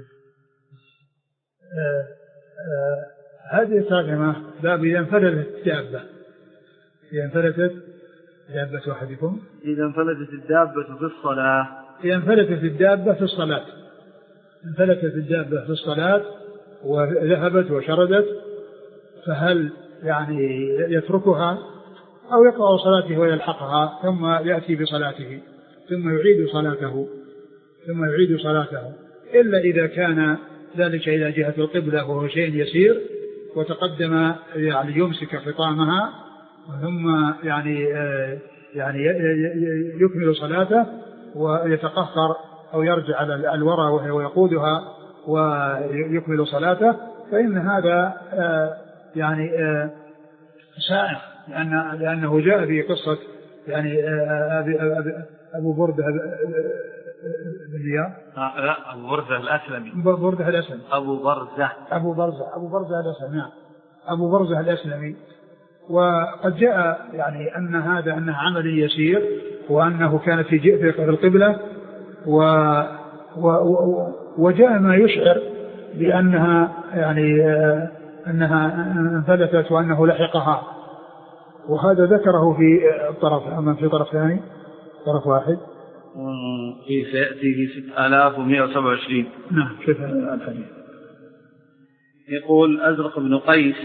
آه آه هذه الترجمة باب إذا انفلتت الدابة. إذا انفلتت دابة أحدكم إذا انفلتت الدابة في الصلاة. إذا انفلتت الدابة في الصلاة انفلتت الدابة في الصلاة وذهبت وشردت، فهل يعني يتركها أو يقرأ صلاته ويلحقها ثم يأتي بصلاته ثم يعيد صلاته ثم يعيد صلاته إلا إذا كان ذلك إلى جهة القبلة وهو شيء يسير وتقدم يعني يمسك خطامها ثم يعني يعني يكمل صلاته ويتقهقر أو يرجع على الورى وهو يقودها ويكمل صلاته، فإن هذا يعني سائغ، لأن لأنه جاء في قصة يعني أبي أبي أبو بردة بالرياض آه لا أبو برزة الأسلمي بردة الأسلمي أبو برزة أبو برزة أبو برزة الأسلمي نعم أبو برزة الأسلمي. وقد جاء يعني أن هذا أنه عمل يسير وأنه كانت في القبلة و و وجاء ما يشعر بأنها يعني أنها انفلتت وأنه لحقها، وهذا ذكره في الطرف أما في طرف ثاني طرف واحد في سيأتي في ستة آلاف ومئة وسبعة وعشرين. نعم كيف الحديث. يقول أزرق بن قيس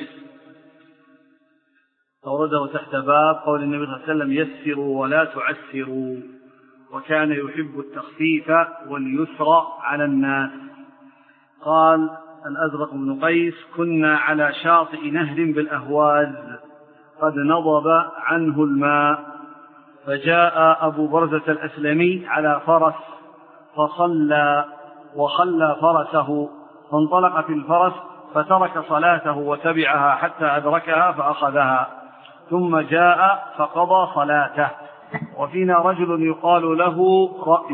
أورده تحت باب قول النبي صلى الله عليه وسلم: يسروا ولا تعسروا، وكان يحب التخفيف واليسر على الناس. قال الأزرق بن قيس: كنا على شاطئ نهر بالأهواز قد نضب عنه الماء، فجاء أبو برزة الأسلمي على فرس فصلى وخلى فرسه، فانطلق في الفرس فترك صلاته وتبعها حتى أدركها فأخذها، ثم جاء فقضى صلاته. وفينا رجل يقال له رأي،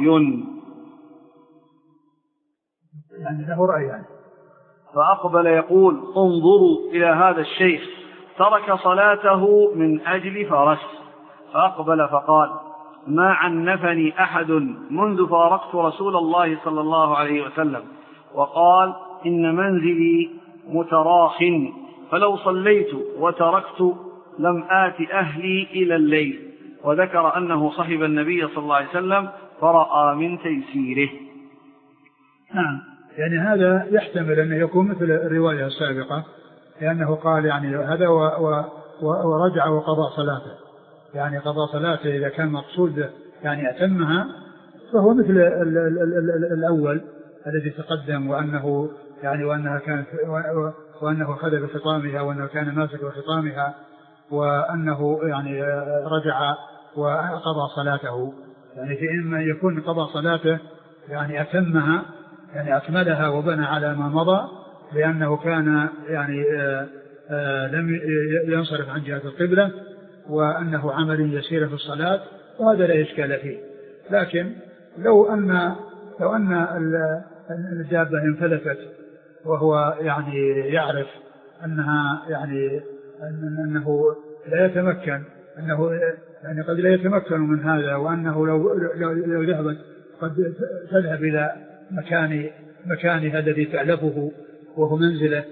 يعني له رأي يعني. فأقبل يقول: انظروا إلى هذا الشيخ ترك صلاته من أجل فرس. فأقبل فقال: ما عنفني أحد منذ فارقت رسول الله صلى الله عليه وسلم، وقال: إن منزلي متراخ، فلو صليت وتركت لم آت أهلي إلى الليل. وذكر أنه صحب النبي صلى الله عليه وسلم فرأى من تيسيره. نعم، يعني هذا يحتمل أن يكون مثل الرواية السابقة، لأنه قال يعني هذا و و ورجع وقضى صلاته، يعني قضى صلاته إذا كان مقصود يعني أتمها، فهو مثل ال ال ال ال الأول الذي تقدم، وأنه يعني وأنها كانت وأنه خذ بخطامها وأنه كان ماسك بخطامها وأنه يعني رجع وقضى صلاته. يعني في إما يكون قضى صلاته يعني أتمها يعني أكملها وبنى على ما مضى، لأنه كان يعني آآ آآ لم ينصرف عن جهة القبلة وأنه عمل يسير في الصلاة، وهذا لا إشكال فيه. لكن لو أن لو أن الدابة انفلتت وهو يعني يعرف أنها يعني أنه لا يتمكن أنه يعني قد لا يتمكن من هذا، وأنه لو لو, لو ذهبت قد تذهب إلى مكان مكانها الذي تألفه وهو منزله،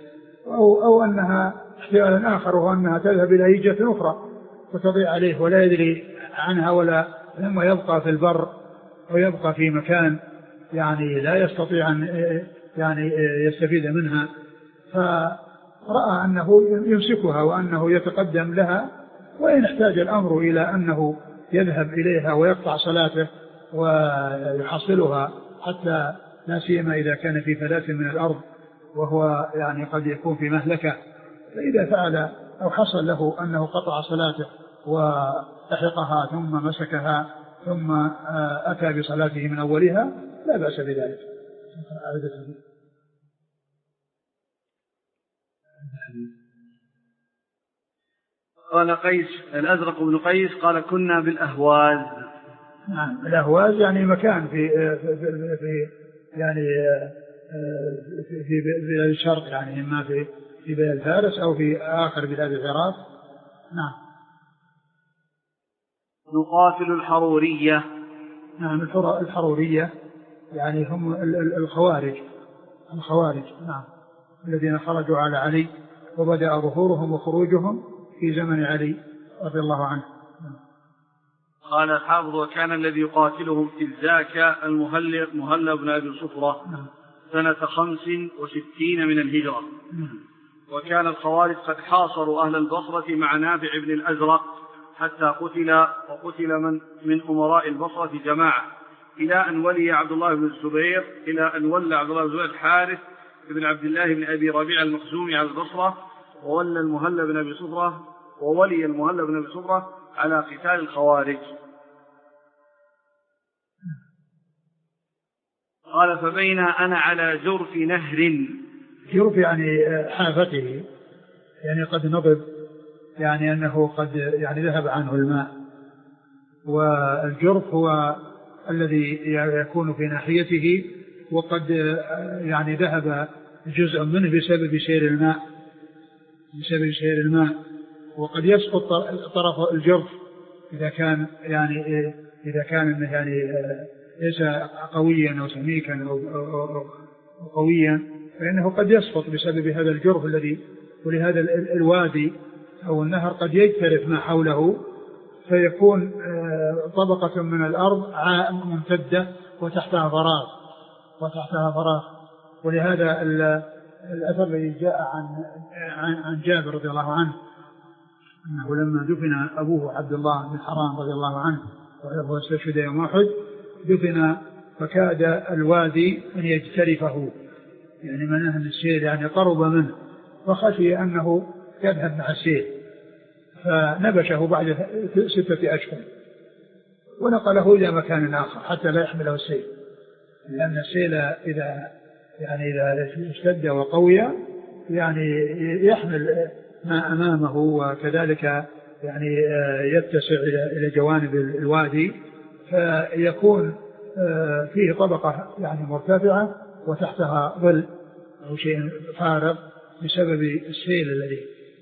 أو, أو أنها احتمال آخر وهو أنها تذهب إلى هيجة أخرى وتضيع عليه ولا يدري عنها ولا ثم يبقى في البر أو يبقى في مكان يعني لا يستطيع أن يعني يستفيد منها، فرأى أنه يمسكها وأنه يتقدم لها، وإن احتاج الأمر إلى أنه يذهب إليها ويقطع صلاته ويحصلها حتى لا سيما إذا كان في فلاة من الأرض وهو يعني قد يكون في مهلكة، فإذا فعل أو حصل له أنه قطع صلاته ولحقها ثم مسكها ثم أتى بصلاته من أولها لا بأس بذلك. قال قيس الأزرق بن قيس قال كنا بالأهواز. نعم الأهواز يعني مكان في في, في يعني في في بلاد الشرق يعني إما في في بلاد فارس أو في آخر بلاد العراق. نعم. نقاتل الحرورية. نعم الحرورية يعني هم الخوارج الخوارج نعم الذين خرجوا على علي وبدأ ظهورهم وخروجهم في زمن علي رضي الله عنه. قال الحافظ وكان الذي يقاتلهم في الزاكى المهلب مهلب بن أبي صفرة سنة خمس وستين من الهجرة. وكان الخوارج قد حاصروا أهل البصرة مع نافع بن الأزرق حتى قتل وقتل من من أمراء البصرة جماعة إلى أن ولي عبد الله بن الزبير إلى أن ولى عبد الله بن الزبير الحارث بن عبد الله بن أبي ربيع المخزومي على البصرة وولى المهلب بن أبي صفرة وولي المهلب بن أبي صفرة على قتال الخوارج. قال فبين أنا على جرف نهر. جرف يعني حافته يعني قد نضب يعني أنه قد يعني ذهب عنه الماء، والجرف هو الذي يكون في ناحيته وقد يعني ذهب جزء منه بسبب سير الماء بسبب سير الماء وقد يسقط طرف الجرف إذا كان يعني إذا كان يعني ليس قويا أو سميكا أو, أو, أو قويا فإنه قد يسقط بسبب هذا الجرف الذي ولهذا الوادي أو النهر قد يجترف ما حوله فيكون طبقة من الأرض ممتدة وتحتها فراغ وتحتها فراغ ولهذا الأثر الذي جاء عن عن جابر رضي الله عنه أنه لما دفن أبوه عبد الله بن حرام رضي الله عنه وهو استشهد يوم أحد دفن فكاد الوادي أن يجترفه يعني منه من السيل يعني قرب منه فخشي أنه يذهب مع السيل فنبشه بعد ستة أشهر ونقله إلى مكان آخر حتى لا يحمله السيل لأن السيل إذا يعني إذا اشتد وقوي يعني يحمل ما أمامه وكذلك يعني يتسع إلى جوانب الوادي فيكون فيه طبقة يعني مرتفعة وتحتها ظل أو شيء فارغ بسبب السيل الذي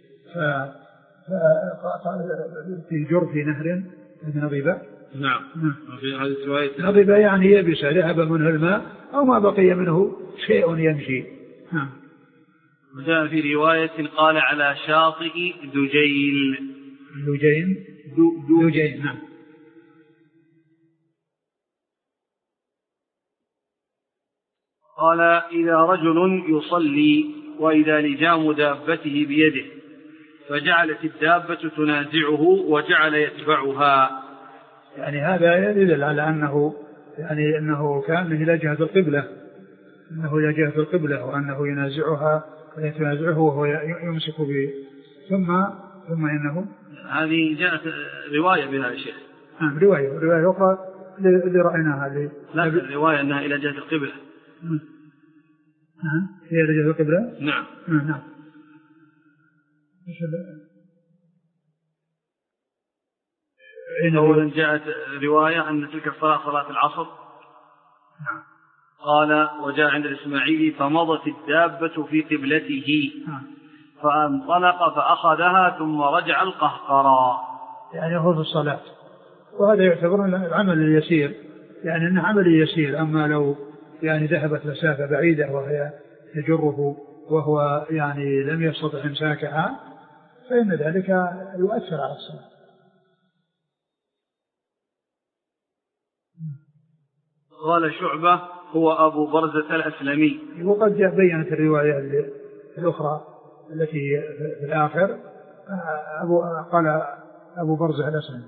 في جرف نهر نضب. نعم. في هذه الرواية نضب يعني يبس ذهب منه الماء أو ما بقي منه شيء يمشي. نعم. وجاء في رواية قال على شاطئ دجيل. دجين دجين نعم. قال إذا رجل يصلي وإذا لجام دابته بيده فجعلت الدابة تنازعه وجعل يتبعها يعني هذا يدل على أنه يعني أنه كان إلى جهة القبلة أنه إلى جهة القبلة وأنه ينازعها ويتنازعه وهو يمسك به ثم ثم إنه هذه جاءت رواية بها يا شيخ. نعم رواية رواية أخرى اللي رأيناها اللي لا الرواية أنها إلى جهة القبلة. نعم هي إلى جهة القبلة. نعم نعم. أولا جاءت رواية أن تلك الصلاة صلاة العصر. نعم. قال وجاء عند الإسماعيلي فمضت الدابة في قبلته فانطلق فأخذها ثم رجع القهقرى يعني هو في الصلاة وهذا يعتبر العمل اليسير يعني أنه عمل يسير أما لو يعني ذهبت مسافة بعيدة وهي تجره وهو يعني لم يستطع إمساكها فإن ذلك يؤثر على الصلاة. قال شعبة هو أبو برزة الأسلمي. وقد بينت الرواية الأخرى التي في الآخر أبو قال أبو برزة الأسلمي.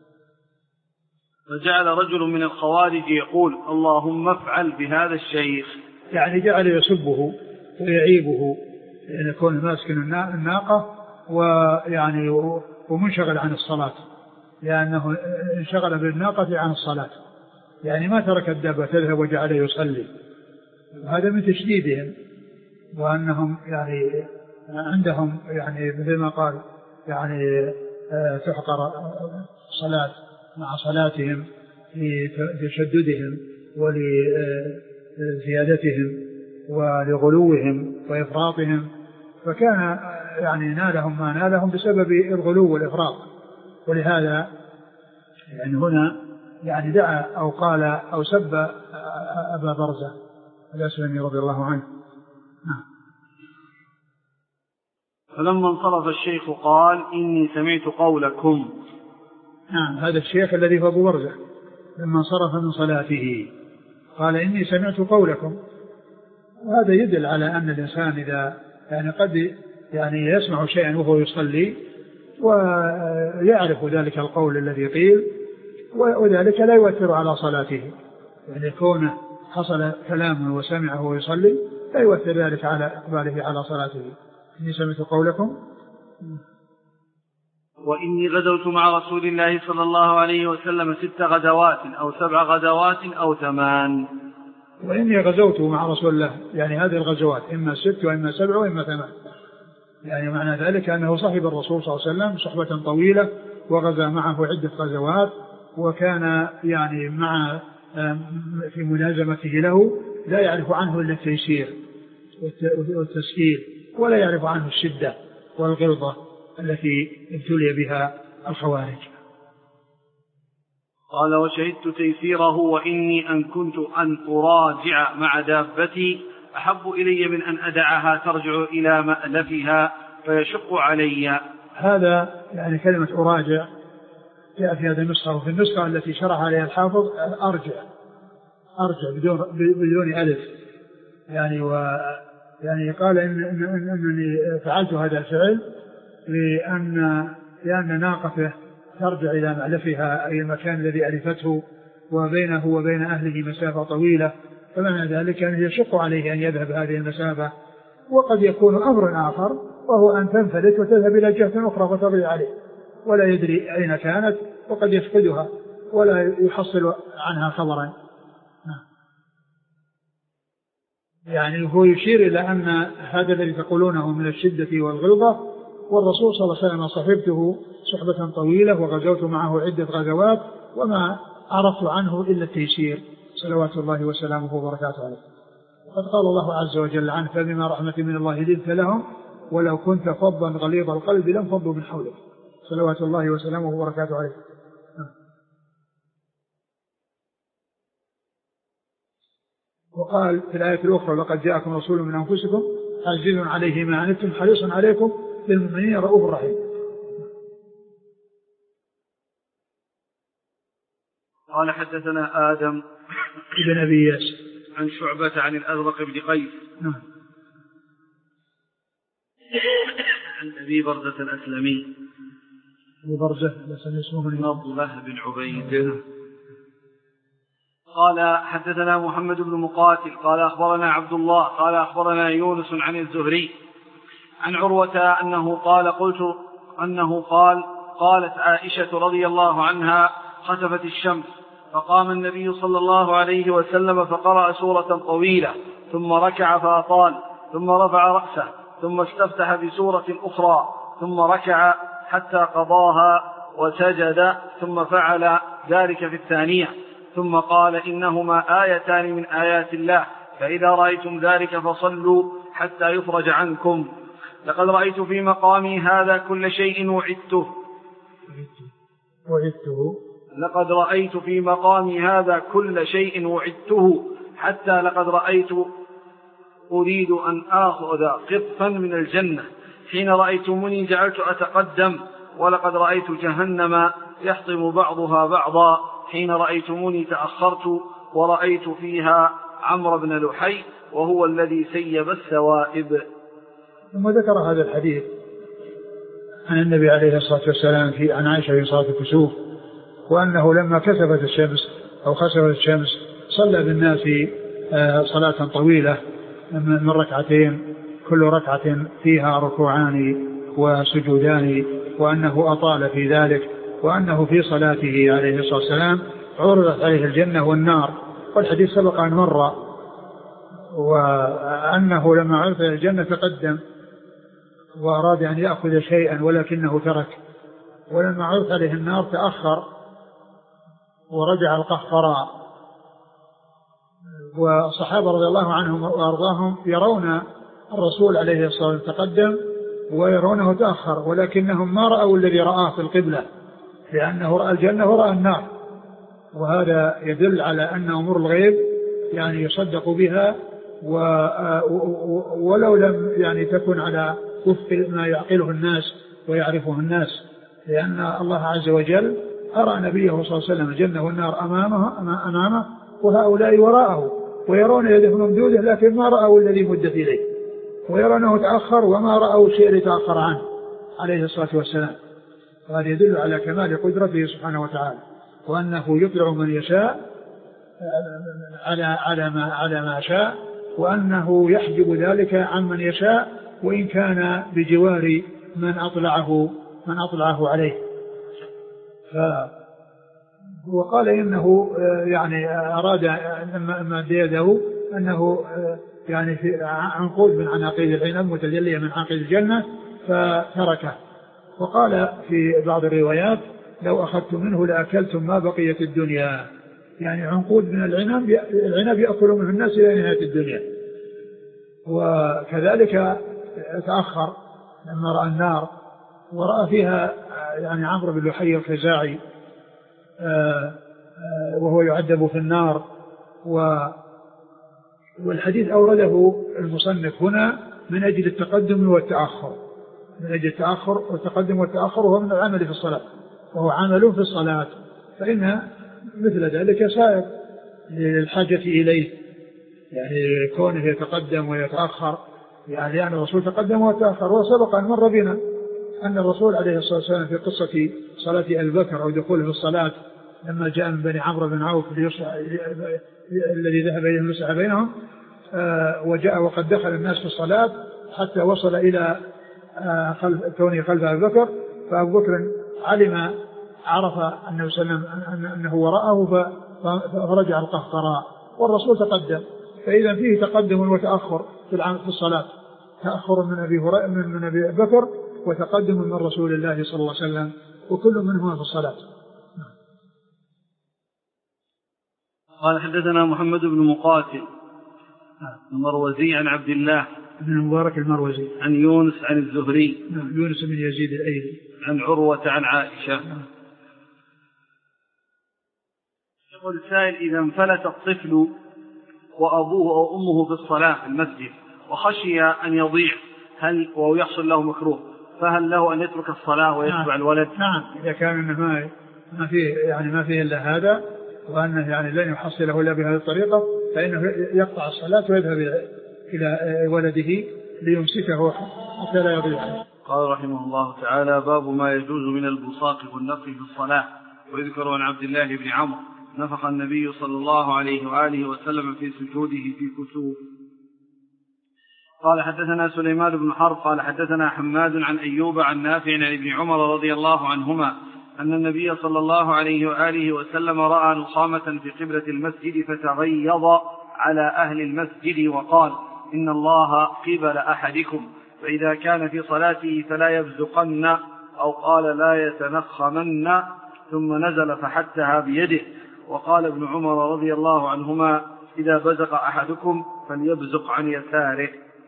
فجعل رجل من الخوارج يقول اللهم افعل بهذا الشيخ، يعني جعل يسبه ويعيبه لأن يكون ماسك الناقة ويعني ومنشغل عن الصلاة، لأنه انشغل بالناقة عن الصلاة، يعني ما ترك الدابة تذهب وجعل يصلي. هذا من تشديدهم، وأنهم يعني عندهم يعني مثل ما قال يعني تحقر صلاة مع صلاتهم لتشددهم ولزيادتهم ولغلوهم وإفراطهم، فكان يعني نالهم ما نالهم بسبب الغلو والإفراط. ولهذا يعني هنا يعني دعا أو قال أو سب أبا برزة الأسلمي رضي الله عنه. نعم. فلما انصرف الشيخ قال إني سمعت قولكم. نعم، هذا الشيخ الذي هو أبو برزة لما انصرف من صلاته قال إني سمعت قولكم. وهذا يدل على أن الإنسان إذا يعني قد يعني يسمع شيئا وهو يصلي ويعرف ذلك القول الذي قيل، وذلك لا يؤثر على صلاته، يعني كونه حصل كلام وسمعه ويصلي لا يؤثر ذلك على إقباله على صلاته. إني سمعت قولكم. وإني غزوت مع رسول الله صلى الله عليه وسلم ست غزوات أو سبع غزوات أو ثمان. وإني غزوت مع رسول الله، يعني هذه الغزوات إما ست وإما سبع وإما ثمان، يعني معنى ذلك أنه صحب الرسول صلى الله عليه وسلم صحبة طويلة وغزا معه عدة غزوات، وكان يعني مع في ملازمته له لا يعرف عنه إلا التيسير والتسهيل، ولا يعرف عنه الشدة والغلظة التي ابتلي بها الخوارج. قال وشهدت تيسيره وإني أن كنت أن أراجع مع دابتي أحب إلي من أن أدعها ترجع إلى مألفها فيشق علي. هذا يعني كلمة أراجع جاء في هذا النسخة، وفي النسخة التي شرح عليها الحافظ أرجع أرجع بدون بدون ألف، يعني و يعني قال إن إن إن إنني فعلت هذا الفعل لأن لأن ناقته ترجع إلى مألفها أي المكان الذي ألفته، وبينه وبين أهله مسافة طويلة، فمعنى ذلك أنه يشق عليه أن يذهب هذه المسافة. وقد يكون أمر آخر وهو أن تنفلت وتذهب إلى جهة أخرى فتضيع عليه ولا يدري أين كانت، وقد يفقدها ولا يحصل عنها خبرا. يعني هو يشير إلى أن هذا الذي تقولونه من الشدة والغلظة، والرسول صلى الله عليه وسلم صحبته صحبة طويلة وغزوت معه عدة غزوات وما عرفت عنه إلا التيسير صلوات الله وسلامه وبركاته عليه. وقد قال الله عز وجل عنه فبما رحمة من الله لنت لهم ولو كنت فظا غليظ القلب لانفضوا من حولك صلوات الله وسلامه وبركاته عليه. وقال في الآية الأخرى لقد جاءكم رسول من أنفسكم عزيز عليه ما عنتم حريص عليكم بالمؤمنين رؤوف رحيم. قال حدثنا آدم بن أبي إياس عن شعبة عن الأزرق بن قيس نعم عن أبي برزة الأسلمي أبي برزة الأسلمي اسمه نضلة بن عبيد. قال حدثنا محمد بن مقاتل قال أخبرنا عبد الله قال أخبرنا يونس عن الزهري عن عروة أنه قال قلت أنه قال قالت عائشة رضي الله عنها خسفت الشمس فقام النبي صلى الله عليه وسلم فقرأ سورة طويلة ثم ركع فأطال ثم رفع رأسه ثم استفتح بسورة أخرى ثم ركع حتى قضاها وسجد ثم فعل ذلك في الثانية ثم قال إنهما آيتان من آيات الله فإذا رأيتم ذلك فصلوا حتى يفرج عنكم. لقد رأيت في مقامي هذا كل شيء وعدته وعدته لقد رأيت في مقامي هذا كل شيء وعدته حتى لقد رأيت أريد أن آخذ قطفا من الجنة، حين رأيتمني جعلت أتقدم، ولقد رأيت جهنم يحطم بعضها بعضا، حين رأيتموني تأخرت ورأيت فيها عمرو بن لحي وهو الذي سيب السوائب. ثم ذكر هذا الحديث عن النبي عليه الصلاة والسلام في عن عائشة في صلاة الكسوف، وأنه لما كسفت الشمس أو خسفت الشمس صلى بالناس صلاة طويلة من ركعتين، كل ركعة فيها ركوعان وسجودان، وأنه أطال في ذلك، وأنه في صلاته عليه الصلاة والسلام عرضت عليه الجنة والنار، والحديث سبق أن مر، وأنه لما عرض عليه الجنة تقدم وأراد أن يأخذ شيئا ولكنه ترك، ولما عرض عليه النار تأخر ورجع القهقراء. والصحابة رضي الله عنهم وأرضاهم يرون الرسول عليه الصلاة والسلام تقدم ويرونه تأخر، ولكنهم ما رأوا الذي رآه في القبلة، لأنه رأى الجنة ورأى النار، وهذا يدل على أن أمور الغيب يعني يصدق بها، ولو لم يعني تكن على وفق ما يعقله الناس ويعرفه الناس، لأن الله عز وجل أرى نبيه صلى الله عليه وسلم الجنة والنار أمامه, أمامه وهؤلاء وراءه، ويرون يده ممدودة لكن ما رأوا الذي مدت إليه، ويرونه تأخر وما رأوا الشيء اللي تأخر عنه عليه الصلاة والسلام. وهذا يدل على كمال قدرته سبحانه وتعالى، وأنه يطلع من يشاء على على ما على ما شاء، وأنه يحجب ذلك عن من يشاء وإن كان بجوار من أطلعه من أطلعه عليه. وقال إنه يعني أراد لما مد يده أنه يعني في عنقود من عناقيد العنب متجلية من عناقيد الجنة فتركه. وقال في بعض الروايات لو أخذت منه لأكلتم ما بقية الدنيا، يعني عنقود من العنب العنب يأكل منه الناس إلى نهاية الدنيا. وكذلك تأخر لما رأى النار ورأى فيها يعني عمرو بن لحي الخزاعي وهو يعذب في النار. والحديث أورده المصنف هنا من أجل التقدم والتأخر، من أجل التأخر والتقدم والتأخر، وهو من العمل في الصلاة، وهو عمل في الصلاة، فإن مثل ذلك سائر للحاجة إليه، يعني كونه يتقدم ويتأخر، يعني, يعني الرسول تقدم وتأخر. وسبق أن مر بنا أن الرسول عليه الصلاة والسلام في قصة صلاة أبي بكر أو دخوله في الصلاة لما جاء من بني عمرو بن عوف الذي ذهب إلى المسعى بينهم، وجاء وقد دخل الناس في الصلاة حتى وصل إلى كونه خلف أبي بكر، فأبو بكر علم عرف أنه سلم أنه وراءه فرجع القهقراء، والرسول تقدم، فإذا فيه تقدم وتأخر في الصلاة، تأخر من أبي هريرة من أبي بكر وتقدم من رسول الله صلى الله عليه وسلم، وكل منهما في الصلاة. قال حدثنا محمد بن مقاتل المروزي عن عبد الله بن المبارك المروزي عن يونس عن الزهري يونس بن يزيد الأيلي عن عروة عن عائشة. يقول السائل: إذا انفلت الطفل وأبوه أو أمه في الصلاة في المسجد وخشي أن يضيع هل وهو يحصل له مكروه، فهل له أن يترك الصلاة ويتبع نعم. الولد؟ نعم، إذا كان إنه ما ما فيه يعني ما فيه إلا هذا، وأنه يعني لن يحصله إلا بهذه الطريقة، فإنه يقطع الصلاة ويذهب إلى ولده ليمسكه حتى لا يضيع. قال رحمه الله تعالى: باب ما يجوز من البصاق والنفخ في الصلاة. ويذكر عن عبد الله بن عمرو نفخ النبي صلى الله عليه وآله وسلم في سجوده في كسوف. قال حدثنا سليمان بن حرب قال حدثنا حماد عن أيوب عن نافع عن ابن عمر رضي الله عنهما أن النبي صلى الله عليه وآله وسلم رأى نخامة في قبلة المسجد فتغيظ على أهل المسجد وقال: إن الله قبل أحدكم، فإذا كان في صلاته فلا يبزقن، أو قال لا يتنخمن، ثم نزل فحتها بيده. وقال ابن عمر رضي الله عنهما: إذا بزق أحدكم فليبزق عن يساره.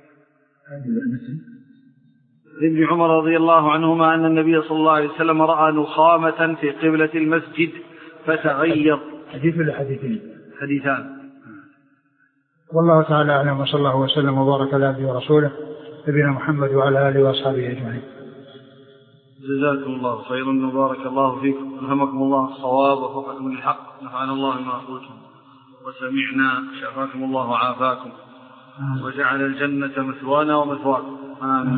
ابن عمر رضي الله عنهما أن النبي صلى الله عليه وسلم رأى نخامة في قبلة المسجد فتغيظ. حديث ولا حديثين؟ حديثان. والله تعالى أعلم، وصلى الله وسلم وبارك على عبده ورسوله نبينا محمد وعلى آله وأصحابه أجمعين. جزاكم الله خيرا وبارك الله فيكم، ألهمكم الله الصواب ووفقكم للحق، نفعنا الله ما قلتم وسمعنا، شفاكم الله وعافاكم وجعل الجنة مثوانا ومثواكم، آمين.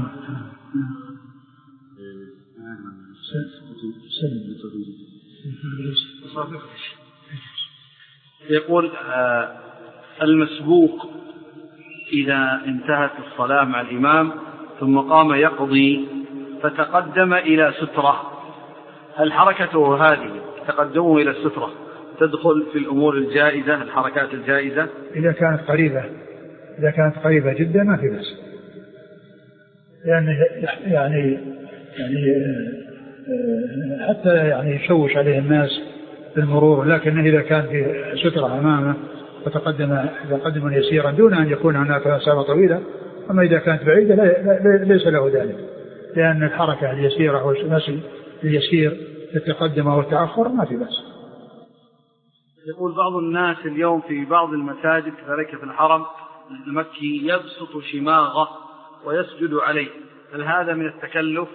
يقول آه المسبوق إذا انتهت الصلاة مع الإمام ثم قام يقضي فتقدم إلى سترة، هل حركته هذه تقدمه إلى السترة تدخل في الأمور الجائزة، الحركات الجائزة؟ إذا كانت قريبة إذا كانت قريبة جدا ما في بس، يعني يعني يعني حتى يعني يشوش عليه الناس بالمرور، لكن إذا كان في سترة أمامه وتقدم تقدما يسيرا دون أن يكون هناك مسافة طويلة. أما إذا كانت بعيدة ليس له ذلك، لأن الحركة اليسيرة والمشي اليسير في التقدم والتأخر ما في بس. يقول بعض الناس اليوم في بعض المساجد كذلك في الحرم المكي يبسط شماغه ويسجد عليه، هل هذا من التكلف؟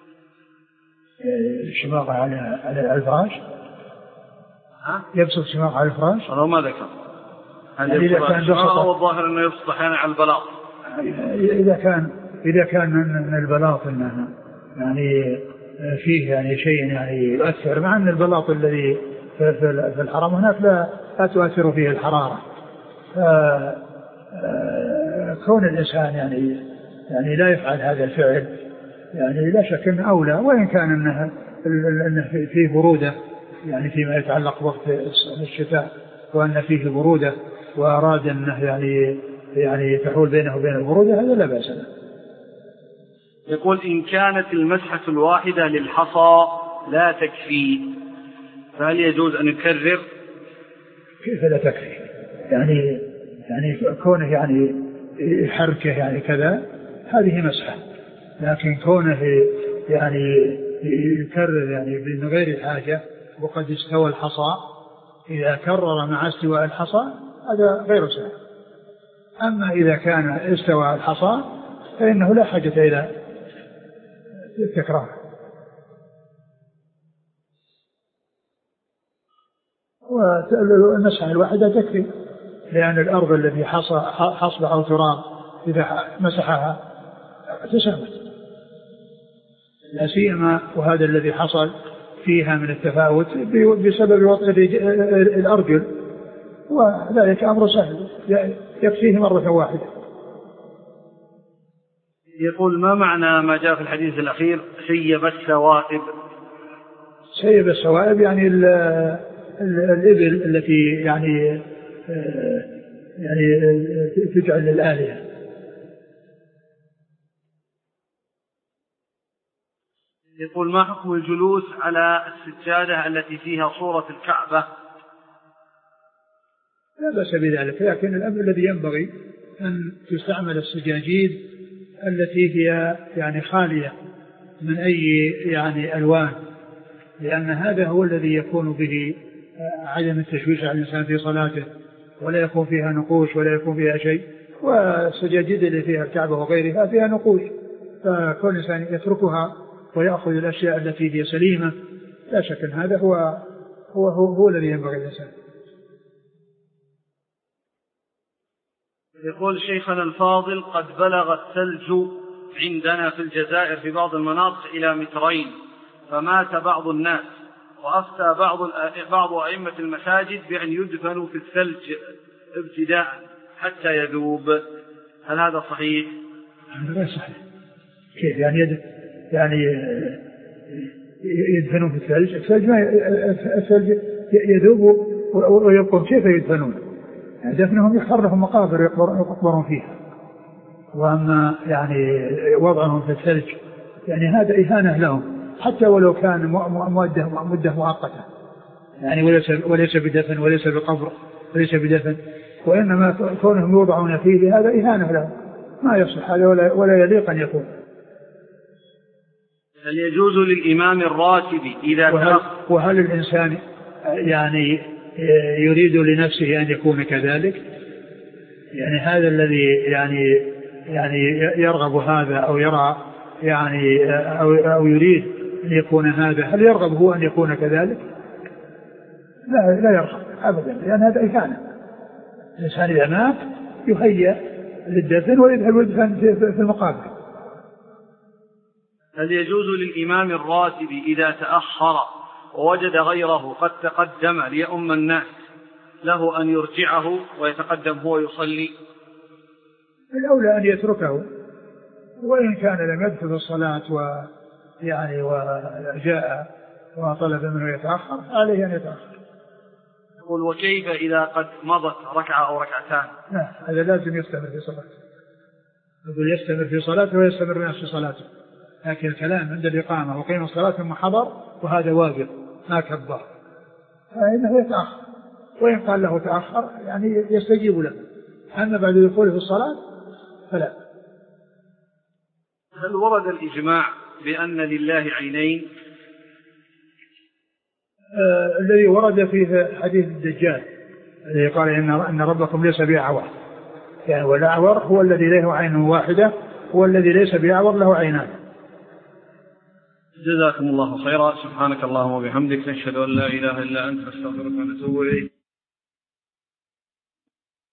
شماغه على على الفراش؟ ها؟ يبسط شماغه على الفراش؟ أنا ما ذكر. يعني إذا كان هو الظاهر أنه يبسط أحيانا على البلاط. إذا كان إذا كان من البلاط إنه يعني فيه يعني شيء يعني يؤثر، مع أن البلاط الذي في الحرم هناك لا لا تؤثر فيه الحرارة. كون الإنسان يعني يعني لا يفعل هذا الفعل يعني لا شك أنه أولى، وإن كان أنه أنه فيه برودة يعني فيما يتعلق وقت الشتاء، وأن فيه برودة وأراد أنه يعني يعني تحول بينه وبين البرودة، هذا لا بأس له. يقول إن كانت المسحة الواحدة للحصى لا تكفي فهل يجوز أن يكرر؟ كيف لا تكفي؟ يعني يعني كونه يعني يحركه يعني كذا هذه مسحة، لكن كونه يعني يكرر يعني من غير حاجة وقد استوى الحصى، إذا كرر مع استواء الحصى هذا غير سهل. أما إذا كان استوى الحصى فإنه لا حاجة إلى التكرار. والمسحة الواحدة تكفي، لأن الأرض التي حصبة أو تراب إذا مسحها تسامت، لا سيما وهذا الذي حصل فيها من التفاوت بسبب وطئ الأرجل، وذلك أمر سهل يكفيه مرة واحدة. يقول ما معنى ما جاء في الحديث الأخير سيب السوائب؟ سيب السوائب يعني ال ال الإبل التي يعني يعني تجعل للآلهة. يقول ما حكم الجلوس على السجادة التي فيها صورة الكعبة؟ لا بأس بذلك، لكن الأمر الذي ينبغي أن تستعمل السجاجيد التي هي يعني خالية من أي يعني ألوان، لأن هذا هو الذي يكون به عدم التشويش على الإنسان في صلاته، ولا يكون فيها نقوش ولا يكون فيها شيء. والسجاجيد اللي فيها الكعبة وغيرها فيها نقوش، فكل إنسان يتركها ويأخذ الأشياء التي هي سليمة. لا شك أن هذا هو هو هو, هو الذي ينبغي الإنسان. يقول شيخنا الفاضل قد بلغ الثلج عندنا في الجزائر في بعض المناطق إلى مترين، فمات بعض الناس، وأفتى بعض بعض أئمة المساجد بأن يدفنوا في الثلج ابتداء حتى يذوب، هل هذا صحيح؟ هذا غير صحيح. كيف يعني يد يعني يدفنون في الثلج؟ الثلج ما الثلج يذوب ويبقون، كيف يدفنون؟ دفنهم يختار لهم مقابر يقبرون فيها، وأما يعني وضعهم في الثلج يعني هذا إهانة لهم، حتى ولو كان مدة مدة مؤقتة يعني وليس وليس بدفن وليس بقبر وليس بدفن، وإنما كونهم يوضعون فيه هذا إهانة لهم، ما يصلح هذا ولا ولا يليق أن يكون. هل يجوز للإمام الراتب إذا وهل, وهل الإنسان يعني يريد لنفسه أن يكون كذلك؟ يعني هذا الذي يعني يعني يرغب هذا أو يرى يعني أو, أو يريد أن يكون هذا، هل يرغب هو أن يكون كذلك؟ لا لا يرغب أبدا، لأن هذا إهانة. الإنسان إذا مات يهيأ للدفن ويذهب يدفن في المقابر. هل يجوز للإمام الراتب إذا تأخر ووجد غيره قد تقدم ليؤم الناس له أن يرجعه ويتقدم هو يصلي؟ الأولى أن يتركه، وإن كان لم يدخل الصلاة ويعني وجاء وطلب منه يتأخر عليه أن يتأخر. يقول وكيف إذا قد مضت ركعة أو ركعتان؟ لا، هذا لازم يستمر في صلاته، يقول يستمر في صلاته ويستمر الناس في صلاته، لكن الكلام عند الإقامة وقيم الصلاة ثم حضر وهذا واجب ما كبر فإنه يتأخر، وإن قال له تأخر يعني يستجيب له، أما بعد دخوله في الصلاة فلا. هل ورد الإجماع بأن لله عينين؟ آه الذي ورد في حديث الدجال الذي قال إن أن ربكم ليس بأعور، يعني والأعور هو الذي له عين واحدة، هو الذي ليس بأعور له عينان. جزاكم الله خيرا. سبحانك اللهم وبحمدك، نشهد أن لا إله إلا أنت، نستغفرك ونتوب إليك.